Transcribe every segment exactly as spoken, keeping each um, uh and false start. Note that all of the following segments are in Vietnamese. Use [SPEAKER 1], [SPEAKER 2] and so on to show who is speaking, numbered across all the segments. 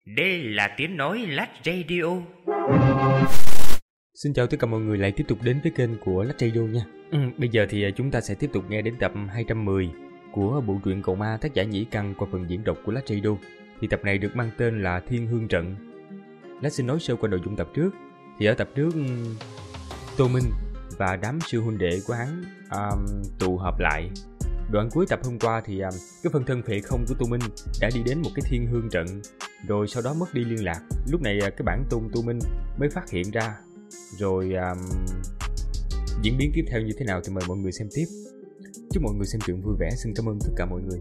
[SPEAKER 1] Đây là tiếng nói Lách Radio.
[SPEAKER 2] Xin chào tất cả mọi người lại tiếp tục đến với kênh của Lách Radio nha. Ừ, bây giờ thì chúng ta sẽ tiếp tục nghe đến tập hai trăm mười của bộ truyện Cầu Ma tác giả Nhĩ Căn qua phần diễn đọc của Lách Radio. Thì tập này được mang tên là Thiên Hương Trận. Lách xin nói sơ qua nội dung tập trước. Thì ở tập trước, Tô Minh và đám sư huynh đệ của hắn um, tụ họp lại. Đoạn cuối tập hôm qua thì um, cái phần thân phệ không của Tô Minh đã đi đến một cái Thiên Hương Trận, rồi sau đó mất đi liên lạc. Lúc này cái bản tôn Tô Minh mới phát hiện ra. Rồi um, diễn biến tiếp theo như thế nào thì mời mọi người xem tiếp. Chúc mọi người xem truyện vui vẻ. Xin cảm ơn tất cả mọi người.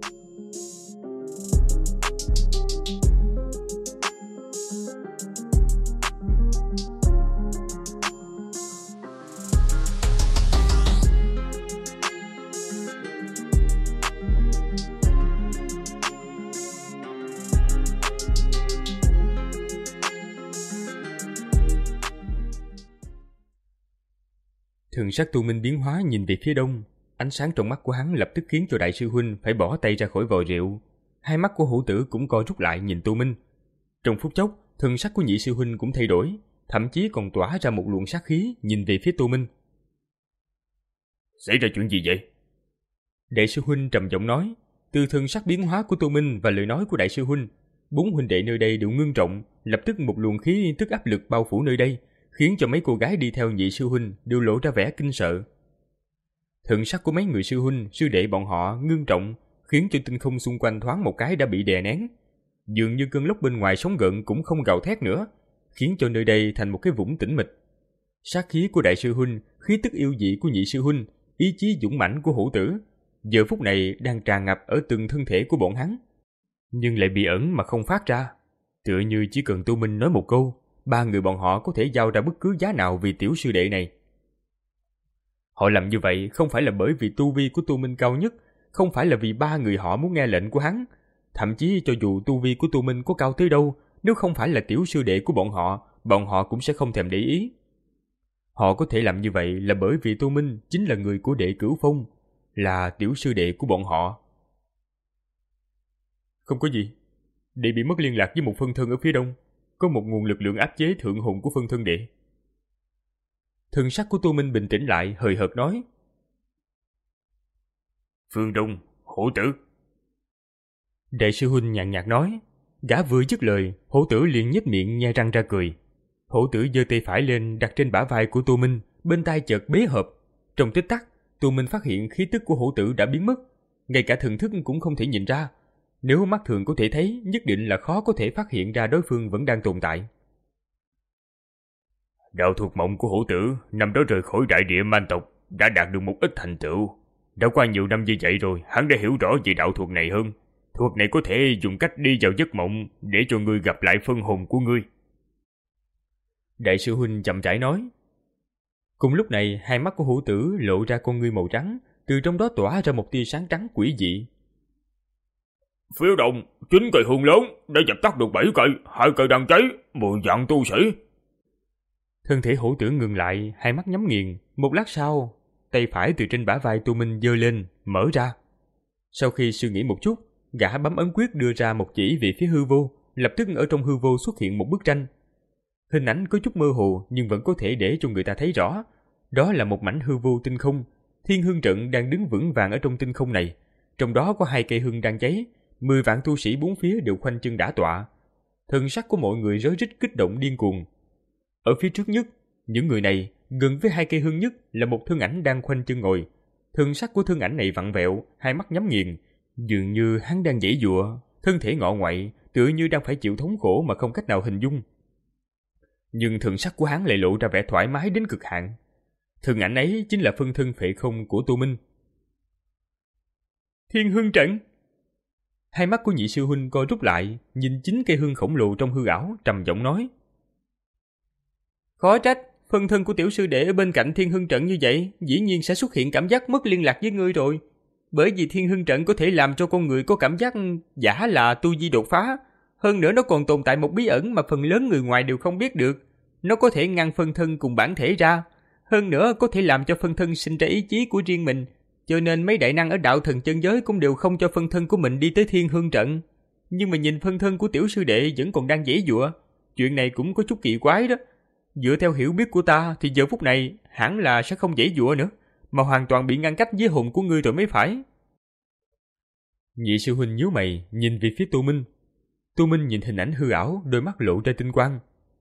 [SPEAKER 2] Thần sắc Tô Minh biến hóa nhìn về phía đông. Ánh sáng trong mắt của hắn lập tức khiến cho đại sư huynh phải bỏ tay ra khỏi vò rượu. Hai mắt của hữu tử cũng co rút lại nhìn Tô Minh. Trong phút chốc, thần sắc của nhị sư huynh cũng thay đổi, thậm chí còn tỏa ra một luồng sát khí nhìn về phía Tô Minh.
[SPEAKER 3] Xảy ra chuyện gì vậy?
[SPEAKER 2] Đại sư huynh trầm giọng nói. Từ thần sắc biến hóa của Tô Minh và lời nói của đại sư huynh, bốn huynh đệ nơi đây đều ngưng trọng. Lập tức một luồng khí tức áp lực bao phủ nơi đây, khiến cho mấy cô gái đi theo nhị sư huynh đều lộ ra vẻ kinh sợ. Thần sắc của mấy người sư huynh, sư đệ bọn họ ngưng trọng, khiến cho tinh không xung quanh thoáng một cái đã bị đè nén. Dường như cơn lốc bên ngoài sóng gợn cũng không gào thét nữa, khiến cho nơi đây thành một cái vũng tĩnh mịch. Sát khí của đại sư huynh, khí tức yêu dị của nhị sư huynh, ý chí dũng mãnh của hữu tử, giờ phút này đang tràn ngập ở từng thân thể của bọn hắn, nhưng lại bị ẩn mà không phát ra. Tựa như chỉ cần Tô Minh nói một câu, ba người bọn họ có thể giao ra bất cứ giá nào vì tiểu sư đệ này. Họ làm như vậy không phải là bởi vì tu vi của Tô Minh cao nhất, không phải là vì ba người họ muốn nghe lệnh của hắn. Thậm chí cho dù tu vi của Tô Minh có cao tới đâu, nếu không phải là tiểu sư đệ của bọn họ, bọn họ cũng sẽ không thèm để ý. Họ có thể làm như vậy là bởi vì Tô Minh chính là người của đệ Cửu Phong, là tiểu sư đệ của bọn họ. Không có gì, đệ bị mất liên lạc với một phân thân ở phía đông. Có một nguồn lực lượng áp chế thượng hồn của phân thân đệ. Thần sắc của Tô Minh bình tĩnh lại, hời hợt nói.
[SPEAKER 3] Phương Đông, hổ tử.
[SPEAKER 2] Đại sư huynh nhàn nhạt nói. Gã vừa dứt lời, hổ tử liền nhếch miệng nhe răng ra cười. Hổ tử giơ tay phải lên đặt trên bả vai của Tô Minh, bên tai chợt bế hợp. Trong tích tắc, Tô Minh phát hiện khí tức của hổ tử đã biến mất, ngay cả thần thức cũng không thể nhìn ra. Nếu mắt thường có thể thấy, nhất định là khó có thể phát hiện ra đối phương vẫn đang tồn tại.
[SPEAKER 3] Đạo thuật mộng của hổ tử năm đó rời khỏi đại địa man tộc đã đạt được một ít thành tựu. Đã qua nhiều năm như vậy rồi, hắn đã hiểu rõ về đạo thuật này hơn. Thuật này có thể dùng cách đi vào giấc mộng để cho ngươi gặp lại phân hồn của ngươi.
[SPEAKER 2] Đại sư huynh chậm rãi nói. Cùng lúc này, hai mắt của hổ tử lộ ra con ngươi màu trắng, từ trong đó tỏa ra một tia sáng trắng quỷ dị.
[SPEAKER 3] Phía đông, chín cây hương lớn đã dập tắt được bảy cây, hai cây đang cháy, mười vạn tu sĩ.
[SPEAKER 2] Thân thể hổ tử ngừng lại, hai mắt nhắm nghiền. Một lát sau, tay phải từ trên bả vai Tô Minh giơ lên, mở ra. Sau khi suy nghĩ một chút, gã bấm ấn quyết đưa ra một chỉ về phía hư vô. Lập tức ở trong hư vô xuất hiện một bức tranh. Hình ảnh có chút mơ hồ nhưng vẫn có thể để cho người ta thấy rõ. Đó là một mảnh hư vô tinh không. Thiên Hương Trận đang đứng vững vàng ở trong tinh không này. Trong đó có hai cây hương đang cháy. Mười vạn tu sĩ bốn phía đều khoanh chân đả tọa. Thần sắc của mọi người rối rít kích động điên cuồng. Ở phía trước nhất, những người này, gần với hai cây hương nhất là một thân ảnh đang khoanh chân ngồi. Thần sắc của thân ảnh này vặn vẹo, hai mắt nhắm nghiền, dường như hắn đang giãy giụa, thân thể ngọ ngoại, tựa như đang phải chịu thống khổ mà không cách nào hình dung. Nhưng thần sắc của hắn lại lộ ra vẻ thoải mái đến cực hạn. Thân ảnh ấy chính là phân thân phệ không của Tô Minh. Thiên Hương Trận. Hai mắt của nhị sư huynh co rút lại, nhìn chính cây hương khổng lồ trong hư ảo, trầm giọng nói. Khó trách, phân thân của tiểu sư đệ ở bên cạnh Thiên Hương Trận như vậy, dĩ nhiên sẽ xuất hiện cảm giác mất liên lạc với ngươi rồi. Bởi vì Thiên Hương Trận có thể làm cho con người có cảm giác giả là tu vi đột phá. Hơn nữa nó còn tồn tại một bí ẩn mà phần lớn người ngoài đều không biết được. Nó có thể ngăn phân thân cùng bản thể ra. Hơn nữa có thể làm cho phân thân sinh ra ý chí của riêng mình. Cho nên mấy đại năng ở đạo thần chân giới cũng đều không cho phân thân của mình đi tới Thiên Hương Trận. nhưng mà nhìn phân thân của tiểu sư đệ vẫn còn đang giãy giụa. Chuyện này cũng có chút kỳ quái đó. Dựa theo hiểu biết của ta thì giờ phút này hẳn là sẽ không giãy giụa nữa, mà hoàn toàn bị ngăn cách với hồn của ngươi rồi mới phải. Nhị sư huynh nhíu mày nhìn về phía Tô Minh. Tô Minh nhìn hình ảnh hư ảo, đôi mắt lộ ra tinh quang.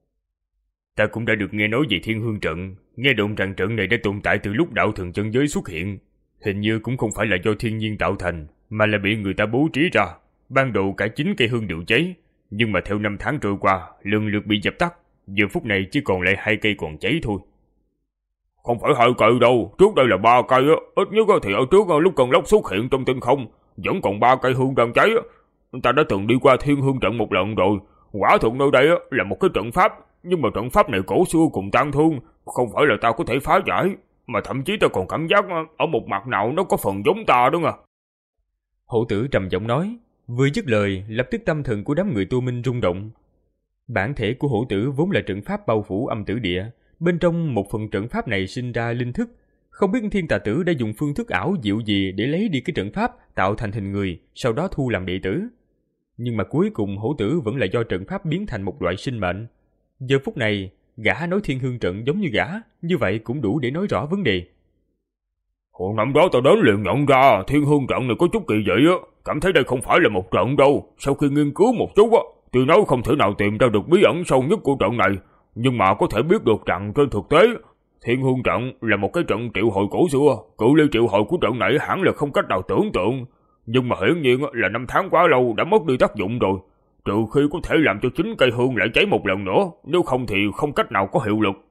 [SPEAKER 3] Ta cũng đã được nghe nói về Thiên Hương Trận, nghe đồn rằng trận này đã tồn tại từ lúc đạo thần chân giới xuất hiện. Hình như cũng không phải là do thiên nhiên tạo thành, mà là bị người ta bố trí ra. Ban đầu cả chín cây hương đều cháy, nhưng mà theo năm tháng trôi qua, lần lượt bị dập tắt. Giờ phút này chỉ còn lại hai cây còn cháy thôi. Không phải hai cây đâu, trước đây là ba cây á. Ít nhất thì ở trước lúc cơn lốc xuất hiện trong tinh không, vẫn còn ba cây hương đang cháy. Ta đã từng đi qua Thiên Hương Trận một lần rồi. Quả thực nơi đây là một cái trận pháp, nhưng mà trận pháp này cổ xưa cùng tang thương, không phải là ta có thể phá giải, mà thậm chí ta còn cảm giác ở một mặt nào nó có phần giống ta đó à.
[SPEAKER 2] Hổ tử trầm giọng nói, vừa dứt lời lập tức tâm thần của đám người Tô Minh rung động. Bản thể của hổ tử vốn là trận pháp bao phủ âm tử địa, bên trong một phần trận pháp này sinh ra linh thức. Không biết Thiên Tà Tử đã dùng phương thức ảo diệu gì để lấy đi cái trận pháp tạo thành hình người, sau đó thu làm đệ tử. Nhưng mà cuối cùng hổ tử vẫn là do trận pháp biến thành một loại sinh mệnh. Giờ phút này, gã nói Thiên Hương Trận giống như gã, như vậy cũng đủ để nói rõ vấn đề.
[SPEAKER 3] Hồi năm đó ta đến liền nhận ra Thiên Hương Trận này có chút kỳ dị á, cảm thấy đây không phải là một trận đâu. Sau khi nghiên cứu một chút á, tuy nói không thể nào tìm ra được bí ẩn sâu nhất của trận này, nhưng mà có thể biết được rằng trên thực tế Thiên Hương Trận là một cái trận triệu hồi cổ xưa. Cự ly triệu hồi của trận này hẳn là không cách nào tưởng tượng, nhưng mà hiển nhiên là năm tháng quá lâu đã mất đi tác dụng rồi, trừ khi có thể làm cho chính cây hương lại cháy một lần nữa, nếu không thì không cách nào có hiệu lực.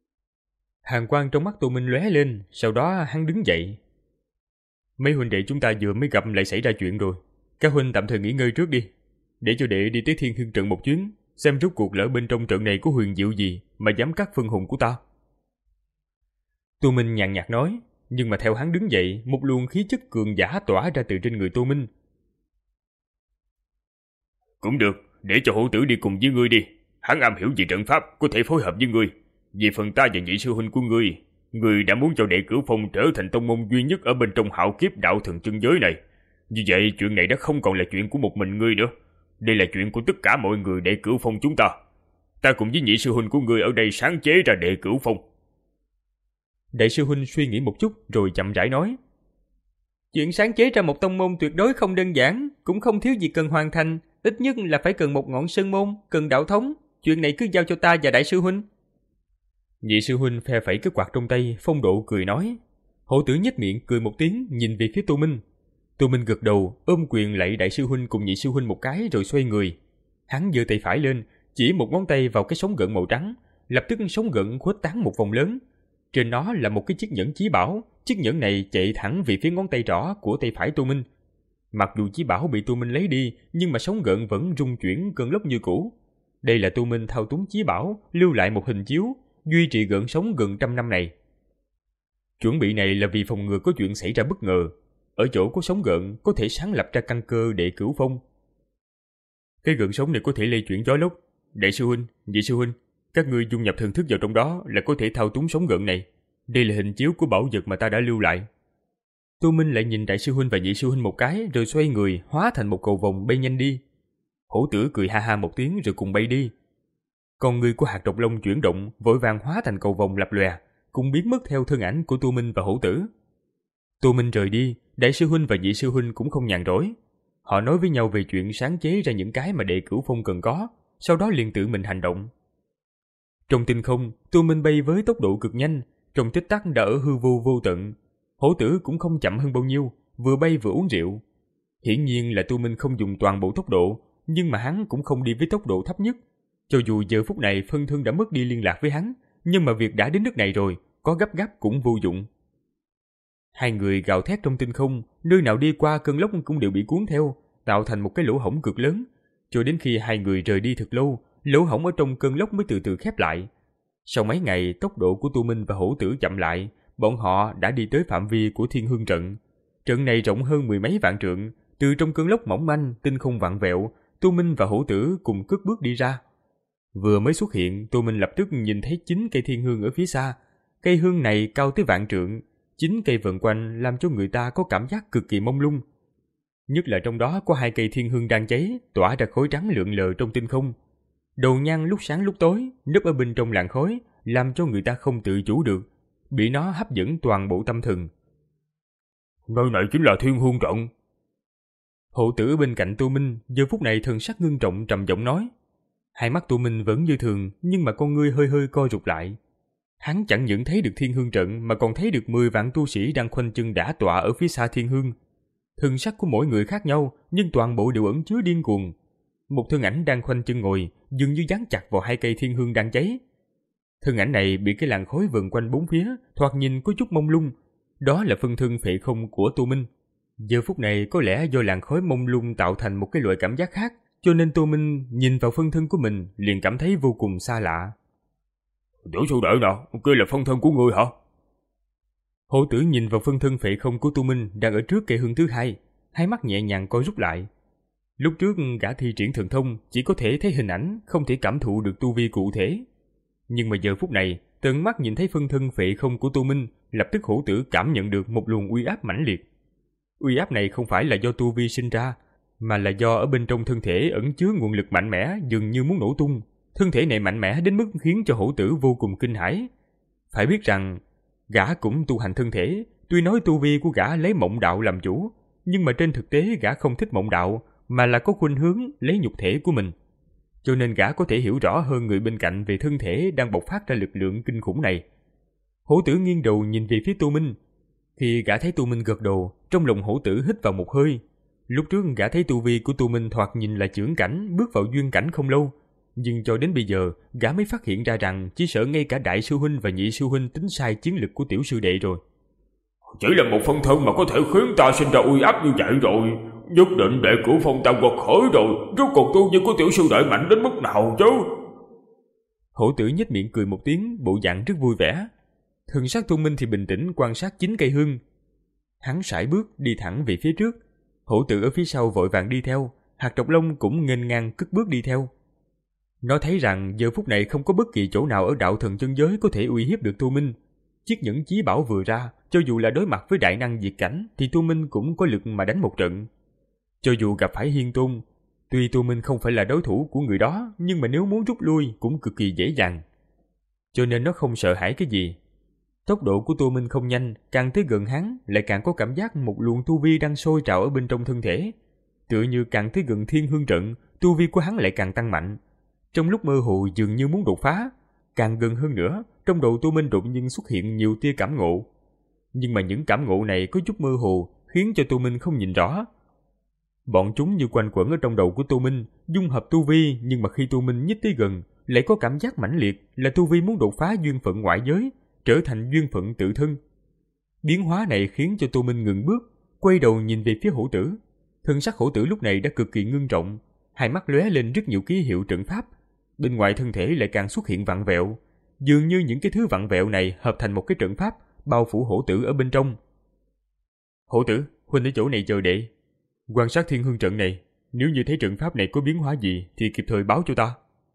[SPEAKER 2] Hàn quang trong mắt Tô Minh lóe lên, sau đó hắn đứng dậy. Mấy huynh đệ chúng ta vừa mới gặp lại xảy ra chuyện rồi, các huynh tạm thời nghỉ ngơi trước đi, để cho đệ đi tới Thiên Hương Trận một chuyến, xem rốt cuộc lỡ bên trong trận này có huyền diệu gì mà dám cắt phân hồn của ta. Tô Minh nhàn nhạt nói, nhưng mà theo hắn đứng dậy, một luồng khí chất cường giả tỏa ra từ trên người Tô Minh.
[SPEAKER 3] Cũng được, để cho hổ tử đi cùng với ngươi đi. Hắn am hiểu về trận pháp, có thể phối hợp với ngươi. Về phần ta và nhị sư huynh của ngươi, ngươi đã muốn cho đệ Cửu Phong trở thành tông môn duy nhất ở bên trong hạo kiếp đạo thần chân giới này. Như vậy chuyện này đã không còn là chuyện của một mình ngươi nữa. Đây là chuyện của tất cả mọi người đệ Cửu Phong chúng ta. Ta cùng với nhị sư huynh của ngươi ở đây sáng chế ra đệ Cửu Phong.
[SPEAKER 2] Đại sư huynh suy nghĩ một chút rồi chậm rãi nói, chuyện sáng chế ra một tông môn tuyệt đối không đơn giản, cũng không thiếu gì cần hoàn thành, ít nhất là phải cần một ngọn sơn môn, cần đạo thống, chuyện này cứ giao cho ta và đại sư huynh. Nhị sư huynh phe phẩy cái quạt trong tay, phong độ cười nói. Hổ tử nhếch miệng cười một tiếng, nhìn về phía Tô Minh. Tô Minh gật đầu, ôm quyền lạy đại sư huynh cùng nhị sư huynh một cái rồi xoay người. Hắn giơ tay phải lên, chỉ một ngón tay vào cái sóng gợn màu trắng, lập tức sóng gợn khuếch tán một vòng lớn. Trên nó là một cái chiếc nhẫn chí bảo, chiếc nhẫn này chạy thẳng về phía ngón tay trỏ của tay phải Tô Minh. Mặc dù chí bảo bị Tô Minh lấy đi, nhưng mà sóng gợn vẫn rung chuyển cơn lốc như cũ. Đây là Tô Minh thao túng chí bảo, lưu lại một hình chiếu, duy trì gợn sóng gần trăm năm này. Chuẩn bị này là vì phòng ngừa có chuyện xảy ra bất ngờ. Ở chỗ có sóng gợn có thể sáng lập ra căn cơ để Cửu Phong. Cái gợn sóng này có thể lây chuyển gió lốc. Đại sư huynh, nhị sư huynh, các ngươi dung nhập thần thức vào trong đó là có thể thao túng sóng gợn này. Đây là hình chiếu của bảo vật mà ta đã lưu lại. Tô Minh lại nhìn đại sư huynh và nhị sư huynh một cái, rồi xoay người hóa thành một cầu vồng bay nhanh đi. Hổ tử cười ha ha một tiếng rồi cùng bay đi. Con người của hạt độc long chuyển động, vội vàng hóa thành cầu vồng lập lòe, cũng biến mất theo thân ảnh của Tô Minh và hổ tử. Tô Minh rời đi, đại sư huynh và nhị sư huynh cũng không nhàn rỗi. Họ nói với nhau về chuyện sáng chế ra những cái mà đệ Cửu Phong cần có, sau đó liền tự mình hành động. Trong tinh không, Tô Minh bay với tốc độ cực nhanh, trong tích tắc đã ở hư vô vô tận. Hổ tử cũng không chậm hơn bao nhiêu, vừa bay vừa uống rượu. Hiển nhiên là Tô Minh không dùng toàn bộ tốc độ, nhưng mà hắn cũng không đi với tốc độ thấp nhất. Cho dù giờ phút này phân thân đã mất đi liên lạc với hắn, nhưng mà việc đã đến nước này rồi, có gấp gáp cũng vô dụng. Hai người gào thét trong tinh không, nơi nào đi qua cơn lốc cũng đều bị cuốn theo, tạo thành một cái lỗ hổng cực lớn. Cho đến khi hai người rời đi thật lâu, lỗ hổng ở trong cơn lốc mới từ từ khép lại. Sau mấy ngày, tốc độ của Tô Minh và hổ tử chậm lại, bọn họ đã đi tới phạm vi của Thiên Hương Trận. Trận này rộng hơn mười mấy vạn trượng, từ trong cơn lốc mỏng manh, tinh không vặn vẹo, Tô Minh và hổ tử cùng cất bước đi ra. Vừa mới xuất hiện, Tô Minh lập tức nhìn thấy chín cây thiên hương ở phía xa. Cây hương này cao tới vạn trượng, chín cây vần quanh làm cho người ta có cảm giác cực kỳ mông lung. Nhất là trong đó có hai cây thiên hương đang cháy, tỏa ra khói trắng lượn lờ trong tinh không. Đầu nhang lúc sáng lúc tối, núp ở bên trong làn khói, làm cho người ta không tự chủ được, bị nó hấp dẫn toàn bộ tâm thần.
[SPEAKER 3] Nơi này chính là Thiên Hương Trận.
[SPEAKER 2] Hộ tử bên cạnh Tô Minh giờ phút này thần sắc ngưng trọng trầm giọng nói. Hai mắt Tô Minh vẫn như thường, nhưng mà con ngươi hơi hơi co rụt lại. Hắn chẳng những thấy được Thiên Hương Trận mà còn thấy được mười vạn tu sĩ đang khoanh chân đả tọa ở phía xa Thiên Hương. Thần sắc của mỗi người khác nhau, nhưng toàn bộ đều ẩn chứa điên cuồng. Một thân ảnh đang khoanh chân ngồi, dường như dán chặt vào hai cây thiên hương đang cháy. Thân ảnh này bị cái làn khói vần quanh bốn phía, thoạt nhìn có chút mông lung. Đó là phân thân phệ không của Tô Minh. Giờ phút này có lẽ do làn khói mông lung tạo thành một cái loại cảm giác khác, cho nên Tô Minh nhìn vào phân thân của mình liền cảm thấy vô cùng xa lạ.
[SPEAKER 3] Tiểu sư đệ nào, kia là phân thân của ngươi hả?
[SPEAKER 2] Hộ tử nhìn vào phân thân phệ không của Tô Minh đang ở trước cây hương thứ hai, hai mắt nhẹ nhàng co rút lại. Lúc trước gã thi triển thần thông chỉ có thể thấy hình ảnh, không thể cảm thụ được tu vi cụ thể. Nhưng mà giờ phút này, tận mắt nhìn thấy phân thân phệ không của Tô Minh, lập tức hổ tử cảm nhận được một luồng uy áp mãnh liệt. Uy áp này không phải là do tu vi sinh ra, mà là do ở bên trong thân thể ẩn chứa nguồn lực mạnh mẽ dường như muốn nổ tung. Thân thể này mạnh mẽ đến mức khiến cho hổ tử vô cùng kinh hãi. Phải biết rằng, gã cũng tu hành thân thể, tuy nói tu vi của gã lấy mộng đạo làm chủ, nhưng mà trên thực tế gã không thích mộng đạo, mà là có khuynh hướng lấy nhục thể của mình. Cho nên gã có thể hiểu rõ hơn người bên cạnh về thân thể đang bộc phát ra lực lượng kinh khủng này. Hổ tử nghiêng đầu nhìn về phía Tô Minh. Khi gã thấy Tô Minh gật đầu, trong lòng hổ tử hít vào một hơi. Lúc trước gã thấy tu vi của Tô Minh thoạt nhìn là chưởng cảnh, bước vào duyên cảnh không lâu. Nhưng cho đến bây giờ, gã mới phát hiện ra rằng chỉ sợ ngay cả đại sư huynh và nhị sư huynh tính sai chiến lực của tiểu sư đệ rồi.
[SPEAKER 3] Chỉ là một phân thân mà có thể khiến ta sinh ra uy áp như vậy rồi. Nhất định đệ cửu phong ta quật khởi rồi. Rốt cuộc tu vi của tiểu sư đệ mạnh đến mức nào chứ?
[SPEAKER 2] Hổ tử nhếch miệng cười một tiếng, bộ dạng rất vui vẻ. Thần sắc Tô Minh thì bình tĩnh quan sát chín cây hương. Hắn sải bước đi thẳng về phía trước. Hổ tử ở phía sau vội vàng đi theo. Hạt Độc Long cũng nghênh ngang cất bước đi theo. Nó thấy rằng giờ phút này không có bất kỳ chỗ nào ở đạo thần chân giới có thể uy hiếp được Tô Minh. Chiếc nhẫn chí bảo vừa ra, cho dù là đối mặt với đại năng diệt cảnh thì Tô Minh cũng có lực mà đánh một trận. Cho dù gặp phải Hiên Tôn, tuy Tô Minh không phải là đối thủ của người đó, nhưng mà nếu muốn rút lui cũng cực kỳ dễ dàng. Cho nên nó không sợ hãi cái gì. Tốc độ của Tô Minh không nhanh, càng tới gần hắn lại càng có cảm giác một luồng tu vi đang sôi trào ở bên trong thân thể. Tựa như càng tới gần Thiên Hương Trận, tu vi của hắn lại càng tăng mạnh. Trong lúc mơ hồ dường như muốn đột phá, càng gần hơn nữa, trong đầu Tô Minh đột nhiên xuất hiện nhiều tia cảm ngộ. Nhưng mà những cảm ngộ này có chút mơ hồ, khiến cho Tô Minh không nhìn rõ. Bọn chúng như quanh quẩn ở trong đầu của Tô Minh, dung hợp tu vi, nhưng mà khi Tô Minh nhích tới gần, lại có cảm giác mãnh liệt là tu vi muốn đột phá duyên phận ngoại giới, trở thành duyên phận tự thân. Biến hóa này khiến cho Tô Minh ngừng bước, quay đầu nhìn về phía hổ tử. Thân sắc hổ tử lúc này đã cực kỳ ngưng trọng, hai mắt lóe lên rất nhiều ký hiệu trận pháp. Bên ngoài thân thể lại càng xuất hiện vặn vẹo, dường như những cái thứ vặn vẹo này hợp thành một cái trận pháp bao phủ hổ tử ở bên trong. Hổ tử, huynh ở chỗ này chờ đệ. Quan sát Thiên Hương Trận này, nếu như thấy trận pháp này có biến hóa gì thì kịp thời báo cho ta.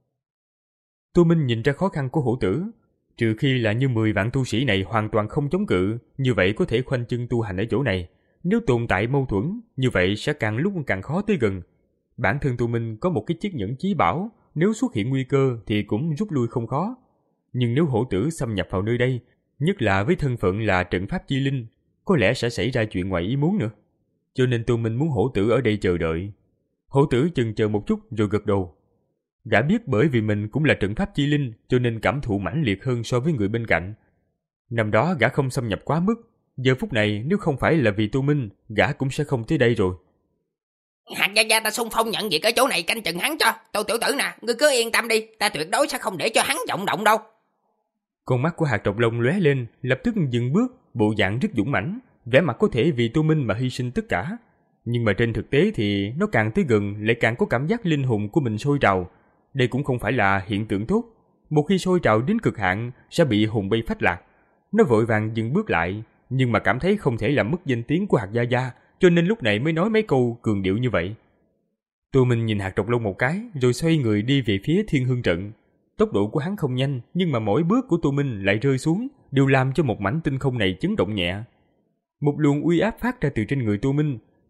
[SPEAKER 2] Tô Minh nhìn ra khó khăn của hổ tử. Trừ khi là như mười vạn tu sĩ này hoàn toàn không chống cự, như vậy có thể khoanh chân tu hành ở chỗ này. Nếu tồn tại mâu thuẫn, như vậy sẽ càng lúc càng khó tới gần. Bản thân Tô Minh có một cái chiếc nhẫn chí bảo, nếu xuất hiện nguy cơ thì cũng rút lui không khó. Nhưng nếu hổ tử xâm nhập vào nơi đây, nhất là với thân phận là trận pháp chi linh, có lẽ sẽ xảy ra chuyện ngoài ý muốn nữa. Cho nên Tô Minh muốn hổ tử ở đây chờ đợi. Hổ tử chần chờ một chút rồi gật đầu. Gã biết bởi vì mình cũng là trận pháp chi linh, cho nên cảm thụ mãnh liệt hơn so với người bên cạnh. Năm đó gã không xâm nhập quá mức, giờ phút này nếu không phải là vì Tô Minh, gã cũng sẽ không tới đây rồi.
[SPEAKER 4] Hạt gia gia ta xung phong nhận việc ở chỗ này canh chừng hắn cho. Tô tiểu tử nè, ngươi cứ yên tâm đi, ta tuyệt đối sẽ không để cho hắn vọng động đâu.
[SPEAKER 2] Con mắt của Hạt Độc Long lóe lên, lập tức dừng bước, bộ dạng rất dũng mãnh, vẻ mặt có thể vì Tô Minh mà hy sinh tất cả. Nhưng mà trên thực tế thì nó càng tới gần lại càng có cảm giác linh hồn của mình sôi trào. Đây cũng không phải là hiện tượng tốt. Một khi sôi trào đến cực hạn sẽ bị hồn bay phách lạc. Nó vội vàng dừng bước lại, nhưng mà cảm thấy không thể làm mất danh tiếng của Hạt gia gia, cho nên lúc này mới nói mấy câu cường điệu như vậy. Tô Minh nhìn Hạt Độc Long một cái, rồi xoay người đi về phía Thiên Hương Trận. Tốc độ của hắn không nhanh, nhưng mà mỗi bước của Tô Minh lại rơi xuống, đều làm cho một mảnh tinh không này chấn động nhẹ. Một luồng uy áp phát ra từ trên người Tô Minh,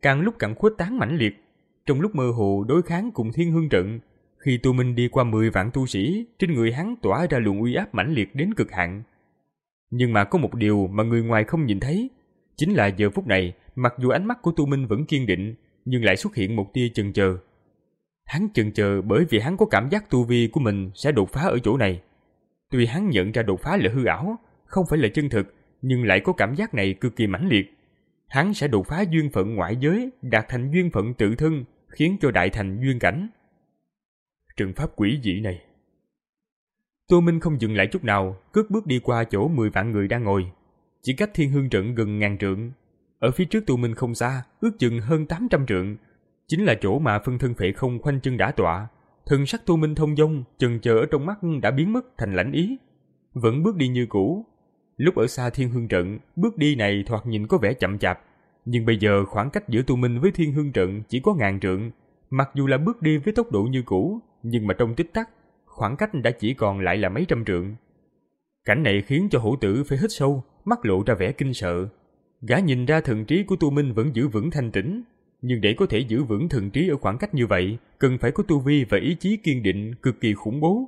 [SPEAKER 2] càng lúc càng khuếch tán mãnh liệt. Trong lúc mơ hồ đối kháng cùng Thiên Hương trận, khi Tu Minh đi qua mười vạn tu sĩ, trên người hắn tỏa ra luồng uy áp mãnh liệt đến cực hạn. Nhưng mà có một điều mà người ngoài không nhìn thấy, chính là giờ phút này, mặc dù ánh mắt của Tu Minh vẫn kiên định, nhưng lại xuất hiện một tia chần chờ. Hắn chần chờ bởi vì hắn có cảm giác tu vi của mình sẽ đột phá ở chỗ này. Tuy hắn nhận ra đột phá là hư ảo, không phải là chân thực, nhưng lại có cảm giác này cực kỳ mãnh liệt. Hắn sẽ đột phá duyên phận ngoại giới, đạt thành duyên phận tự thân, khiến cho đại thành duyên cảnh. Trận pháp quỷ dị này. Tô Minh không dừng lại chút nào, cất bước đi qua chỗ mười vạn người đang ngồi. Chỉ cách Thiên Hương trận gần ngàn trượng. Ở phía trước Tô Minh không xa, ước chừng hơn tám trăm trượng, chính là chỗ mà phân thân phệ không khoanh chân đã tọa. Thần sắc Tô Minh thông dong, chần chờ ở trong mắt đã biến mất thành lãnh ý, vẫn bước đi như cũ. Lúc ở xa Thiên Hương trận, bước đi này thoạt nhìn có vẻ chậm chạp, nhưng bây giờ khoảng cách giữa Tô Minh với Thiên Hương trận chỉ có ngàn trượng. Mặc dù là bước đi với tốc độ như cũ, nhưng mà trong tích tắc, khoảng cách đã chỉ còn lại là mấy trăm trượng. Cảnh này khiến cho Hổ Tử phải hít sâu, mắt lộ ra vẻ kinh sợ. Gã nhìn ra thần trí của Tô Minh vẫn giữ vững thanh tĩnh, nhưng để có thể giữ vững thần trí ở khoảng cách như vậy, cần phải có tu vi và ý chí kiên định cực kỳ khủng bố.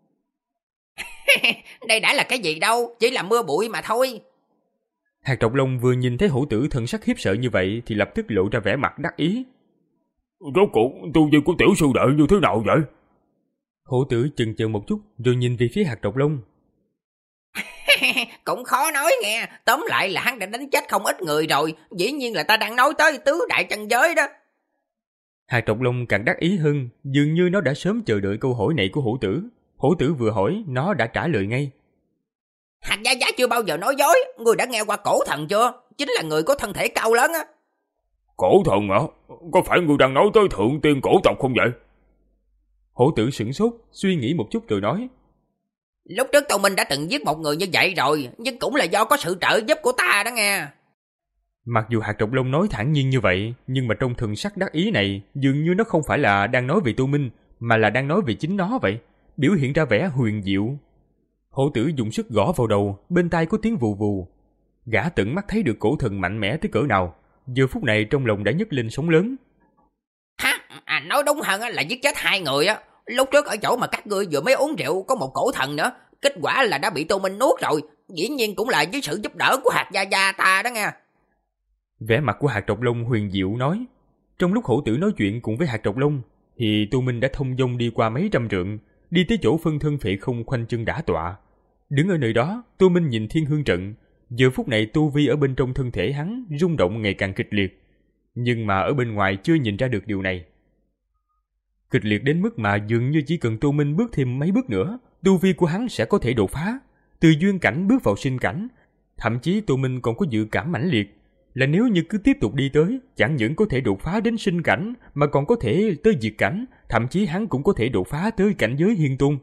[SPEAKER 4] Đây đã là cái gì đâu, chỉ là mưa bụi mà thôi.
[SPEAKER 2] Hạt Độc Long vừa nhìn thấy Hổ Tử thần sắc khiếp sợ như vậy thì lập tức lộ ra vẻ mặt đắc ý.
[SPEAKER 3] Rốt cuộc tu vi của tiểu sư đệ như thế nào vậy?
[SPEAKER 2] Hổ Tử chần chờ một chút rồi nhìn về phía Hạt Độc Long.
[SPEAKER 4] Cũng khó nói nghe, tóm lại là hắn đã đánh chết không ít người rồi, dĩ nhiên là ta đang nói tới tứ đại chân giới đó.
[SPEAKER 2] Hạt Độc Long càng đắc ý hơn, dường như nó đã sớm chờ đợi câu hỏi này của Hổ Tử. Hổ Tử vừa hỏi, nó đã trả lời ngay.
[SPEAKER 4] Hạt Gia Gia chưa bao giờ nói dối, người đã nghe qua cổ thần chưa? Chính là người có thân thể cao lớn á.
[SPEAKER 3] Cổ thần hả? Có phải người đang nói tới thượng tiên cổ tộc không vậy?
[SPEAKER 2] Hổ Tử sửng sốt, suy nghĩ một chút rồi nói.
[SPEAKER 4] Lúc trước tụi mình đã từng giết một người như vậy rồi, nhưng cũng là do có sự trợ giúp của ta đó nghe.
[SPEAKER 2] Mặc dù Hạt Độc Long nói thản nhiên như vậy, nhưng mà trong thần sắc đắc ý này, dường như nó không phải là đang nói về Tô Minh, mà là đang nói về chính nó vậy, biểu hiện ra vẻ huyền diệu. Hổ Tử dùng sức gõ vào đầu, bên tai có tiếng vù vù. Gã tận mắt thấy được cổ thần mạnh mẽ tới cỡ nào, giờ phút này trong lòng đã nhấc lên sóng lớn.
[SPEAKER 4] Ha, à, nói đúng hơn là giết chết hai người á. Lúc trước ở chỗ mà các ngươi vừa mới uống rượu có một cổ thần nữa, kết quả là đã bị Tô Minh nuốt rồi, dĩ nhiên cũng là với sự giúp đỡ của Hạt Gia Gia ta đó nghe.
[SPEAKER 2] Vẻ mặt của Hạt Độc Long huyền diệu nói. Trong lúc Hổ Tử nói chuyện cùng với Hạt Độc Long, thì Tô Minh đã thông dong đi qua mấy trăm trượng, đi tới chỗ phân thân phệ không khoanh chân đã tọa. Đứng ở nơi đó, Tô Minh nhìn Thiên Hương trận, giờ phút này tu vi ở bên trong thân thể hắn rung động ngày càng kịch liệt, nhưng mà ở bên ngoài chưa nhìn ra được điều này. Kịch liệt đến mức mà dường như chỉ cần Tô Minh bước thêm mấy bước nữa, tu vi của hắn sẽ có thể đột phá, từ duyên cảnh bước vào sinh cảnh. Thậm chí Tô Minh còn có dự cảm mãnh liệt, là nếu như cứ tiếp tục đi tới, chẳng những có thể đột phá đến sinh cảnh, mà còn có thể tới diệt cảnh, thậm chí hắn cũng có thể đột phá tới cảnh giới hiên tôn.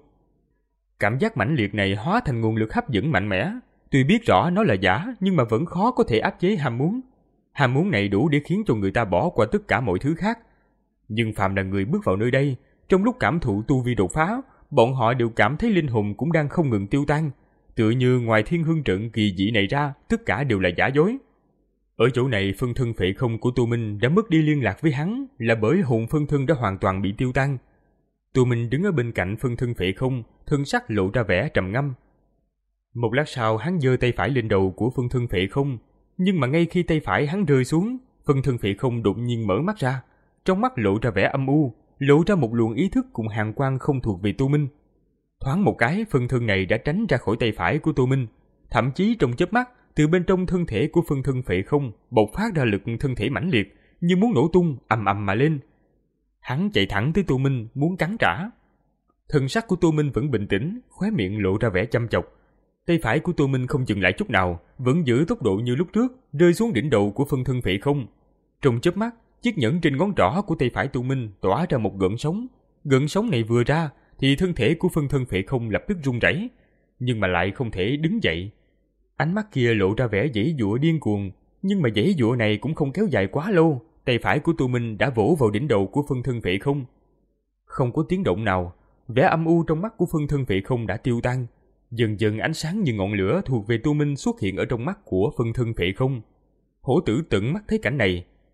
[SPEAKER 2] Cảm giác mãnh liệt này hóa thành nguồn lực hấp dẫn mạnh mẽ, tuy biết rõ nó là giả, nhưng mà vẫn khó có thể áp chế ham muốn. Ham muốn này đủ để khiến cho người ta bỏ qua tất cả mọi thứ khác. Nhưng phàm là người bước vào nơi đây, trong lúc cảm thụ tu vi đột phá, bọn họ đều cảm thấy linh hồn cũng đang không ngừng tiêu tan, tựa như ngoài Thiên Hương trận kỳ dị này ra, tất cả đều là giả dối. Ở chỗ này, phân thân phệ không của Tô Minh đã mất đi liên lạc với hắn, là bởi hồn phân thân đã hoàn toàn bị tiêu tan. Tô Minh đứng ở bên cạnh phân thân phệ không, thân sắc lộ ra vẻ trầm ngâm. Một lát sau, hắn giơ tay phải lên đầu của phân thân phệ không, nhưng mà ngay khi tay phải hắn rơi xuống, phân thân phệ không đột nhiên mở mắt ra, trong mắt lộ ra vẻ âm u, lộ ra một luồng ý thức cùng hàn quang không thuộc về Tô Minh. Thoáng một cái, phân thân này đã tránh ra khỏi tay phải của Tô Minh, thậm chí trong chớp mắt, từ bên trong thân thể của phân thân phệ không bộc phát ra lực thân thể mãnh liệt, như muốn nổ tung, ầm ầm mà lên. Hắn chạy thẳng tới Tô Minh, muốn cắn trả. Thần sắc của Tô Minh vẫn bình tĩnh, khóe miệng lộ ra vẻ chăm chọc. Tay phải của Tô Minh không dừng lại chút nào, vẫn giữ tốc độ như lúc trước, rơi xuống đỉnh đầu của phân thân phệ không. Trong chớp mắt, chiếc nhẫn trên ngón trỏ của tay phải Tô Minh tỏa ra một gợn sóng. Gợn sóng này vừa ra, thì thân thể của phân thân phệ không lập tức run rẩy, nhưng mà lại không thể đứng dậy. Ánh mắt kia lộ ra vẻ giãy giụa điên cuồng, nhưng mà giãy giụa này cũng không kéo dài quá lâu. Tay phải của Tô Minh đã vỗ vào đỉnh đầu của phân thân phệ không. Không có tiếng động nào, vẻ âm u trong mắt của phân thân phệ không đã tiêu tan. Dần dần ánh sáng như ngọn lửa thuộc về Tô Minh xuất hiện ở trong mắt của phân thân phệ không. Hổ Tử tận mắt thấy cảnh này.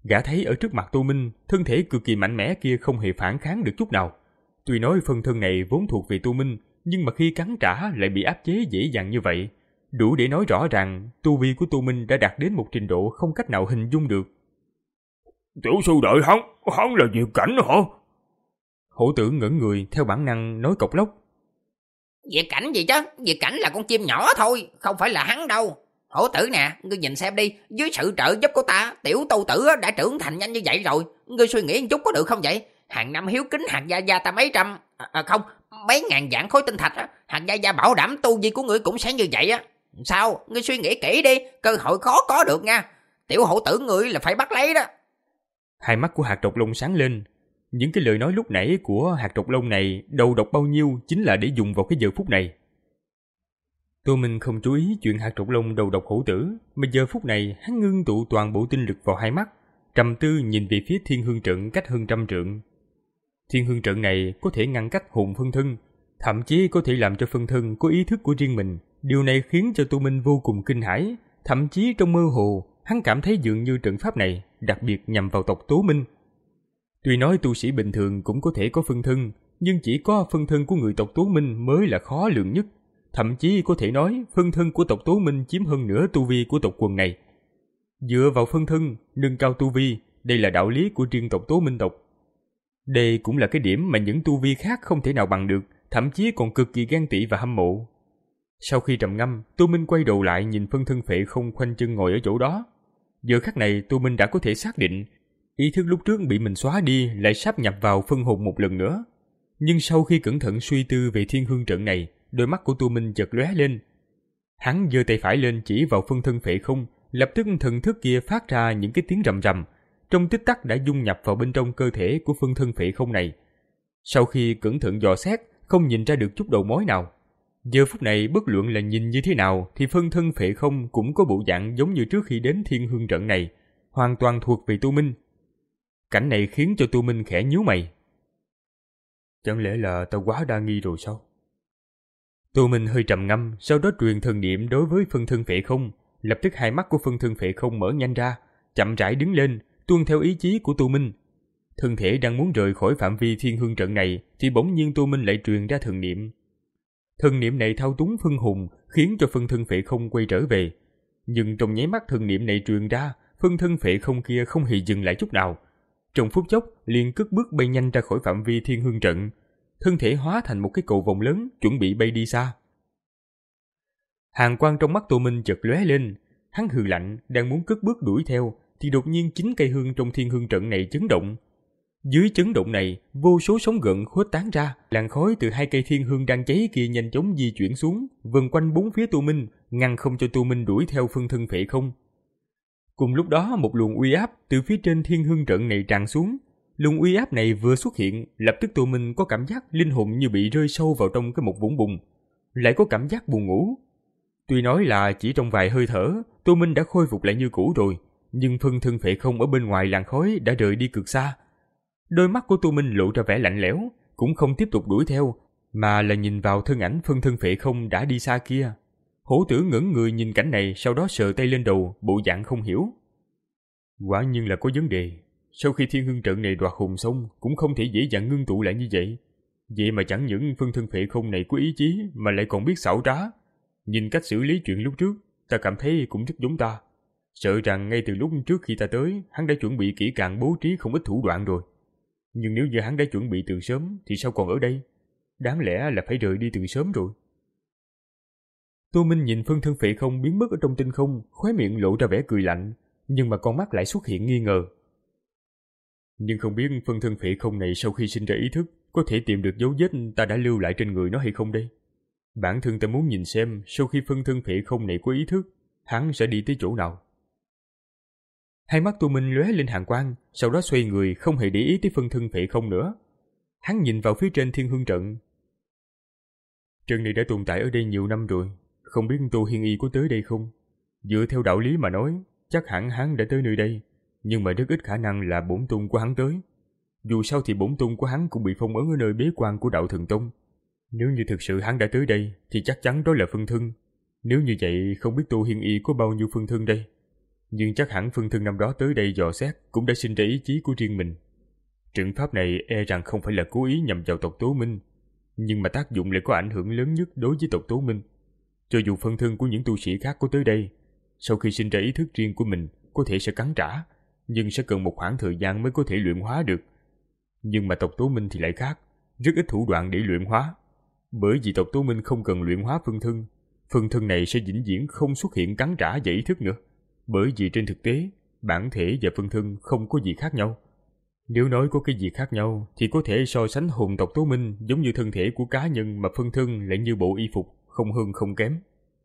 [SPEAKER 2] Gã thấy ở trước mặt Tô Minh, thân thể cực kỳ mạnh mẽ kia không hề phản kháng được chút nào. Tuy nói phân thân này vốn thuộc về Tô Minh, nhưng mà khi cắn trả lại bị áp chế dễ dàng như vậy, đủ để nói rõ ràng tu vi của Tô Minh đã đạt đến một trình độ không cách nào hình dung được.
[SPEAKER 3] Tiểu sư đợi hắn, hắn là Diệp Cảnh hả?
[SPEAKER 2] Hổ tử ngẩn người theo bản năng nói cộc lốc.
[SPEAKER 4] Diệp Cảnh gì chứ? Diệp Cảnh là con chim nhỏ thôi, không phải là hắn đâu. Hổ tử nè, ngươi nhìn xem đi, dưới sự trợ giúp của ta, tiểu tu tử đã trưởng thành nhanh như vậy rồi. Ngươi suy nghĩ một chút có được không vậy? Hàng năm hiếu kính Hạt Gia Gia ta mấy trăm, à, à, không, mấy ngàn vạn khối tinh thạch á, Hạt Gia Gia bảo đảm tu vi của ngươi cũng sẽ như vậy á. Sao? Ngươi suy nghĩ kỹ đi, cơ hội khó có được nha. Tiểu hổ tử ngươi là phải bắt lấy đó.
[SPEAKER 2] Hai mắt của Hạt Độc Long sáng lên. Những cái lời nói lúc nãy của Hạt Độc Long này đầu độc bao nhiêu chính là để dùng vào cái giờ phút này. Tô Minh không chú ý chuyện Hạt Độc Long đầu độc hổ tử, mà giờ phút này hắn ngưng tụ toàn bộ tinh lực vào hai mắt, trầm tư nhìn về phía Thiên Hương Trận cách hơn trăm trượng. Thiên Hương Trận này có thể ngăn cách hồn phân thân, thậm chí có thể làm cho phân thân có ý thức của riêng mình. Điều này khiến cho Tô Minh vô cùng kinh hãi, thậm chí trong mơ hồ, hắn cảm thấy dường như trận pháp này đặc biệt nhằm vào tộc Tố Minh. Tuy nói tu sĩ bình thường cũng có thể có phân thân, nhưng chỉ có phân thân của người tộc Tố Minh mới là khó lường nhất. Thậm chí có thể nói phân thân của tộc Tố Minh chiếm hơn nửa tu vi của tộc quần này. Dựa vào phân thân, nâng cao tu vi, đây là đạo lý của riêng tộc Tố Minh tộc. Đây cũng là cái điểm mà những tu vi khác không thể nào bằng được, thậm chí còn cực kỳ ghen tị và hâm mộ. Sau khi trầm ngâm, Tô Minh quay đầu lại nhìn phân thân Phệ Không khoanh chân ngồi ở chỗ đó. Giờ khắc này Tô Minh đã có thể xác định, ý thức lúc trước bị mình xóa đi lại sáp nhập vào phân hồn một lần nữa. Nhưng sau khi cẩn thận suy tư về Thiên Hương Trận này, đôi mắt của Tô Minh chợt lóe lên. Hắn giơ tay phải lên chỉ vào phân thân Phệ Không, lập tức thần thức kia phát ra những cái tiếng rầm rầm, trong tích tắc đã dung nhập vào bên trong cơ thể của phân thân Phệ Không này. Sau khi cẩn thận dò xét, không nhìn ra được chút đầu mối nào. Giờ phút này bất luận là nhìn như thế nào thì phân thân Phệ Không cũng có bộ dạng giống như trước khi đến Thiên Hương Trận này, hoàn toàn thuộc về Tô Minh. Cảnh này khiến cho Tô Minh khẽ nhíu mày. Chẳng lẽ là ta quá đa nghi rồi sao? Tô Minh hơi trầm ngâm, sau đó truyền thần niệm đối với phân thân Phệ Không. Lập tức hai mắt của phân thân Phệ Không mở nhanh ra, chậm rãi đứng lên, tuân theo ý chí của Tô Minh. Thân thể đang muốn rời khỏi phạm vi Thiên Hương Trận này, thì bỗng nhiên Tô Minh lại truyền ra thần niệm. Thần niệm này thao túng phân hồn, khiến cho phân thân Phệ Không quay trở về. Nhưng trong nháy mắt thần niệm này truyền ra, phân thân Phệ Không kia không hề dừng lại chút nào. Trong phút chốc liền cất bước bay nhanh ra khỏi phạm vi Thiên Hương Trận, thân thể hóa thành một cái cầu vồng lớn, chuẩn bị bay đi xa. Hàn quang trong mắt Tô Minh chợt lóe lên, hắn hừ lạnh, đang muốn cất bước đuổi theo, thì đột nhiên chín cây hương trong Thiên Hương Trận này chấn động. Dưới chấn động này, vô số sóng gợn khuếch tán ra, làn khói từ hai cây thiên hương đang cháy kia nhanh chóng di chuyển xuống, vần quanh bốn phía Tô Minh, ngăn không cho Tô Minh đuổi theo phân thân Phệ Không. Cùng lúc đó, một luồng uy áp từ phía trên Thiên Hương Trận này tràn xuống. Luồng uy áp này vừa xuất hiện, lập tức Tô Minh có cảm giác linh hồn như bị rơi sâu vào trong cái một vũng bùn, lại có cảm giác buồn ngủ. Tuy nói là chỉ trong vài hơi thở, Tô Minh đã khôi phục lại như cũ rồi, nhưng phân thân Phệ Không ở bên ngoài làn khói đã rời đi cực xa. Đôi mắt của Tô Minh lộ ra vẻ lạnh lẽo, cũng không tiếp tục đuổi theo, mà là nhìn vào thân ảnh phân thân Phệ Không đã đi xa kia. Hổ tử ngẩn người nhìn cảnh này, sau đó sờ tay lên đầu, bộ dạng không hiểu. Quả nhiên là có vấn đề. Sau khi Thiên Hương Trận này đoạt hồn xong, cũng không thể dễ dàng ngưng tụ lại như vậy. Vậy mà chẳng những phân thân Phệ Không này có ý chí, mà lại còn biết xảo trá. Nhìn cách xử lý chuyện lúc trước, ta cảm thấy cũng rất giống ta. Sợ rằng ngay từ lúc trước khi ta tới, hắn đã chuẩn bị kỹ càng bố trí không ít thủ đoạn rồi. Nhưng nếu như hắn đã chuẩn bị từ sớm, thì sao còn ở đây? Đáng lẽ là phải rời đi từ sớm rồi. Tô Minh nhìn phân thân Phệ Không biến mất ở trong tinh không, khóe miệng lộ ra vẻ cười lạnh, nhưng mà con mắt lại xuất hiện nghi ngờ. Nhưng không biết phân thân Phệ Không này sau khi sinh ra ý thức, có thể tìm được dấu vết ta đã lưu lại trên người nó hay không đây? Bản thân ta muốn nhìn xem sau khi phân thân Phệ Không này có ý thức, hắn sẽ đi tới chỗ nào. Hai mắt Tô Minh lóe lên hàn quang, sau đó xoay người không hề để ý tới phân thân Phệ Không nữa. Hắn nhìn vào phía trên Thiên Hương Trận. Trận này đã tồn tại ở đây nhiều năm rồi, không biết Tô Hiên Y có tới đây không? Dựa theo đạo lý mà nói, chắc hẳn hắn đã tới nơi đây, nhưng mà rất ít khả năng là bổn tôn của hắn tới. Dù sao thì bổn tôn của hắn cũng bị phong ấn ở nơi bế quan của Đạo Thần Tông. Nếu như thực sự hắn đã tới đây, thì chắc chắn đó là phân thân. Nếu như vậy, không biết Tô Hiên Y có bao nhiêu phân thân đây? Nhưng chắc hẳn Phân Thân năm đó tới đây dò xét cũng đã sinh ra ý chí của riêng mình. Trận pháp này e rằng không phải là cố ý nhằm vào tộc Tố Minh, nhưng mà tác dụng lại có ảnh hưởng lớn nhất đối với tộc Tố Minh. Cho dù phân thân của những tu sĩ khác có tới đây, sau khi sinh ra ý thức riêng của mình có thể sẽ cắn trả, nhưng sẽ cần một khoảng thời gian mới có thể luyện hóa được. Nhưng mà tộc Tố Minh thì lại khác, rất ít thủ đoạn để luyện hóa. Bởi vì tộc Tố Minh không cần luyện hóa phân thân, phân thân này sẽ vĩnh viễn không xuất hiện cắn trả và ý thức nữa. Bởi vì trên thực tế, bản thể và phân thân không có gì khác nhau. Nếu nói có cái gì khác nhau thì có thể so sánh hồn tộc Tố Minh giống như thân thể của cá nhân mà phân thân lại như bộ y phục, không hơn không kém.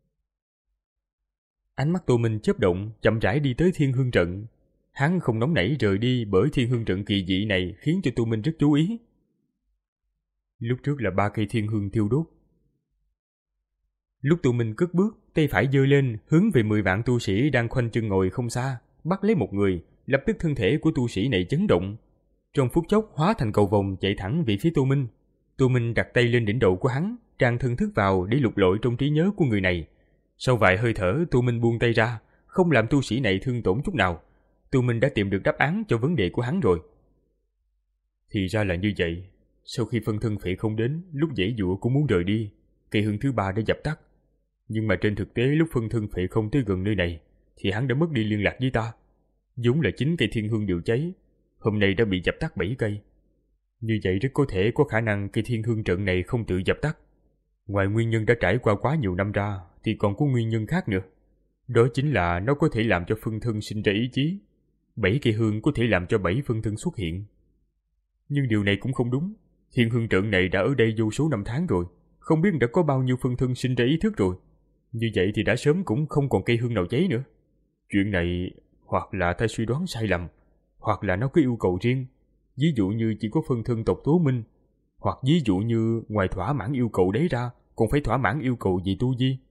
[SPEAKER 2] Ánh mắt Tô Minh chớp động, chậm rãi đi tới Thiên Hương Trận. Hắn không nóng nảy rời đi bởi Thiên Hương Trận kỳ dị này khiến cho Tô Minh rất chú ý. Lúc trước là ba cây thiên hương thiêu đốt. Lúc Tô Minh cất bước, tay phải giơ lên hướng về mười vạn tu sĩ đang khoanh chân ngồi không xa, bắt lấy một người, lập tức thân thể của tu sĩ này chấn động. Trong phút chốc hóa thành cầu vồng chạy thẳng về phía Tô Minh. Tô Minh đặt tay lên đỉnh đầu của hắn, tràn thân thức vào để lục lọi trong trí nhớ của người này. Sau vài hơi thở, Tô Minh buông tay ra, không làm tu sĩ này thương tổn chút nào. Tô Minh đã tìm được đáp án cho vấn đề của hắn rồi. Thì ra là như vậy. Sau khi phân thân phệ không đến, lúc giãy giụa cũng muốn rời đi, cây hương thứ ba đã dập tắt. Nhưng mà trên thực tế lúc phân thân phệ không tới gần nơi này, thì hắn đã mất đi liên lạc với ta. Vốn là chín cây thiên hương đều cháy, hôm nay đã bị dập tắt bảy cây. Như vậy rất có thể có khả năng cây thiên hương trận này không tự dập tắt. Ngoài nguyên nhân đã trải qua quá nhiều năm ra, thì còn có nguyên nhân khác nữa. Đó chính là nó có thể làm cho phân thân sinh ra ý chí. Bảy cây hương có thể làm cho bảy phân thân xuất hiện. Nhưng điều này cũng không đúng. Thiên hương trận này đã ở đây vô số năm tháng rồi, không biết đã có bao nhiêu phân thân sinh ra ý thức rồi. Như vậy thì đã sớm cũng không còn cây hương nào cháy nữa. Chuyện này hoặc là ta suy đoán sai lầm, hoặc là nó có yêu cầu riêng. Ví dụ như chỉ có phân thân tộc Tố Minh, hoặc ví dụ như ngoài thỏa mãn yêu cầu đấy ra, còn phải thỏa mãn yêu cầu gì tu vi.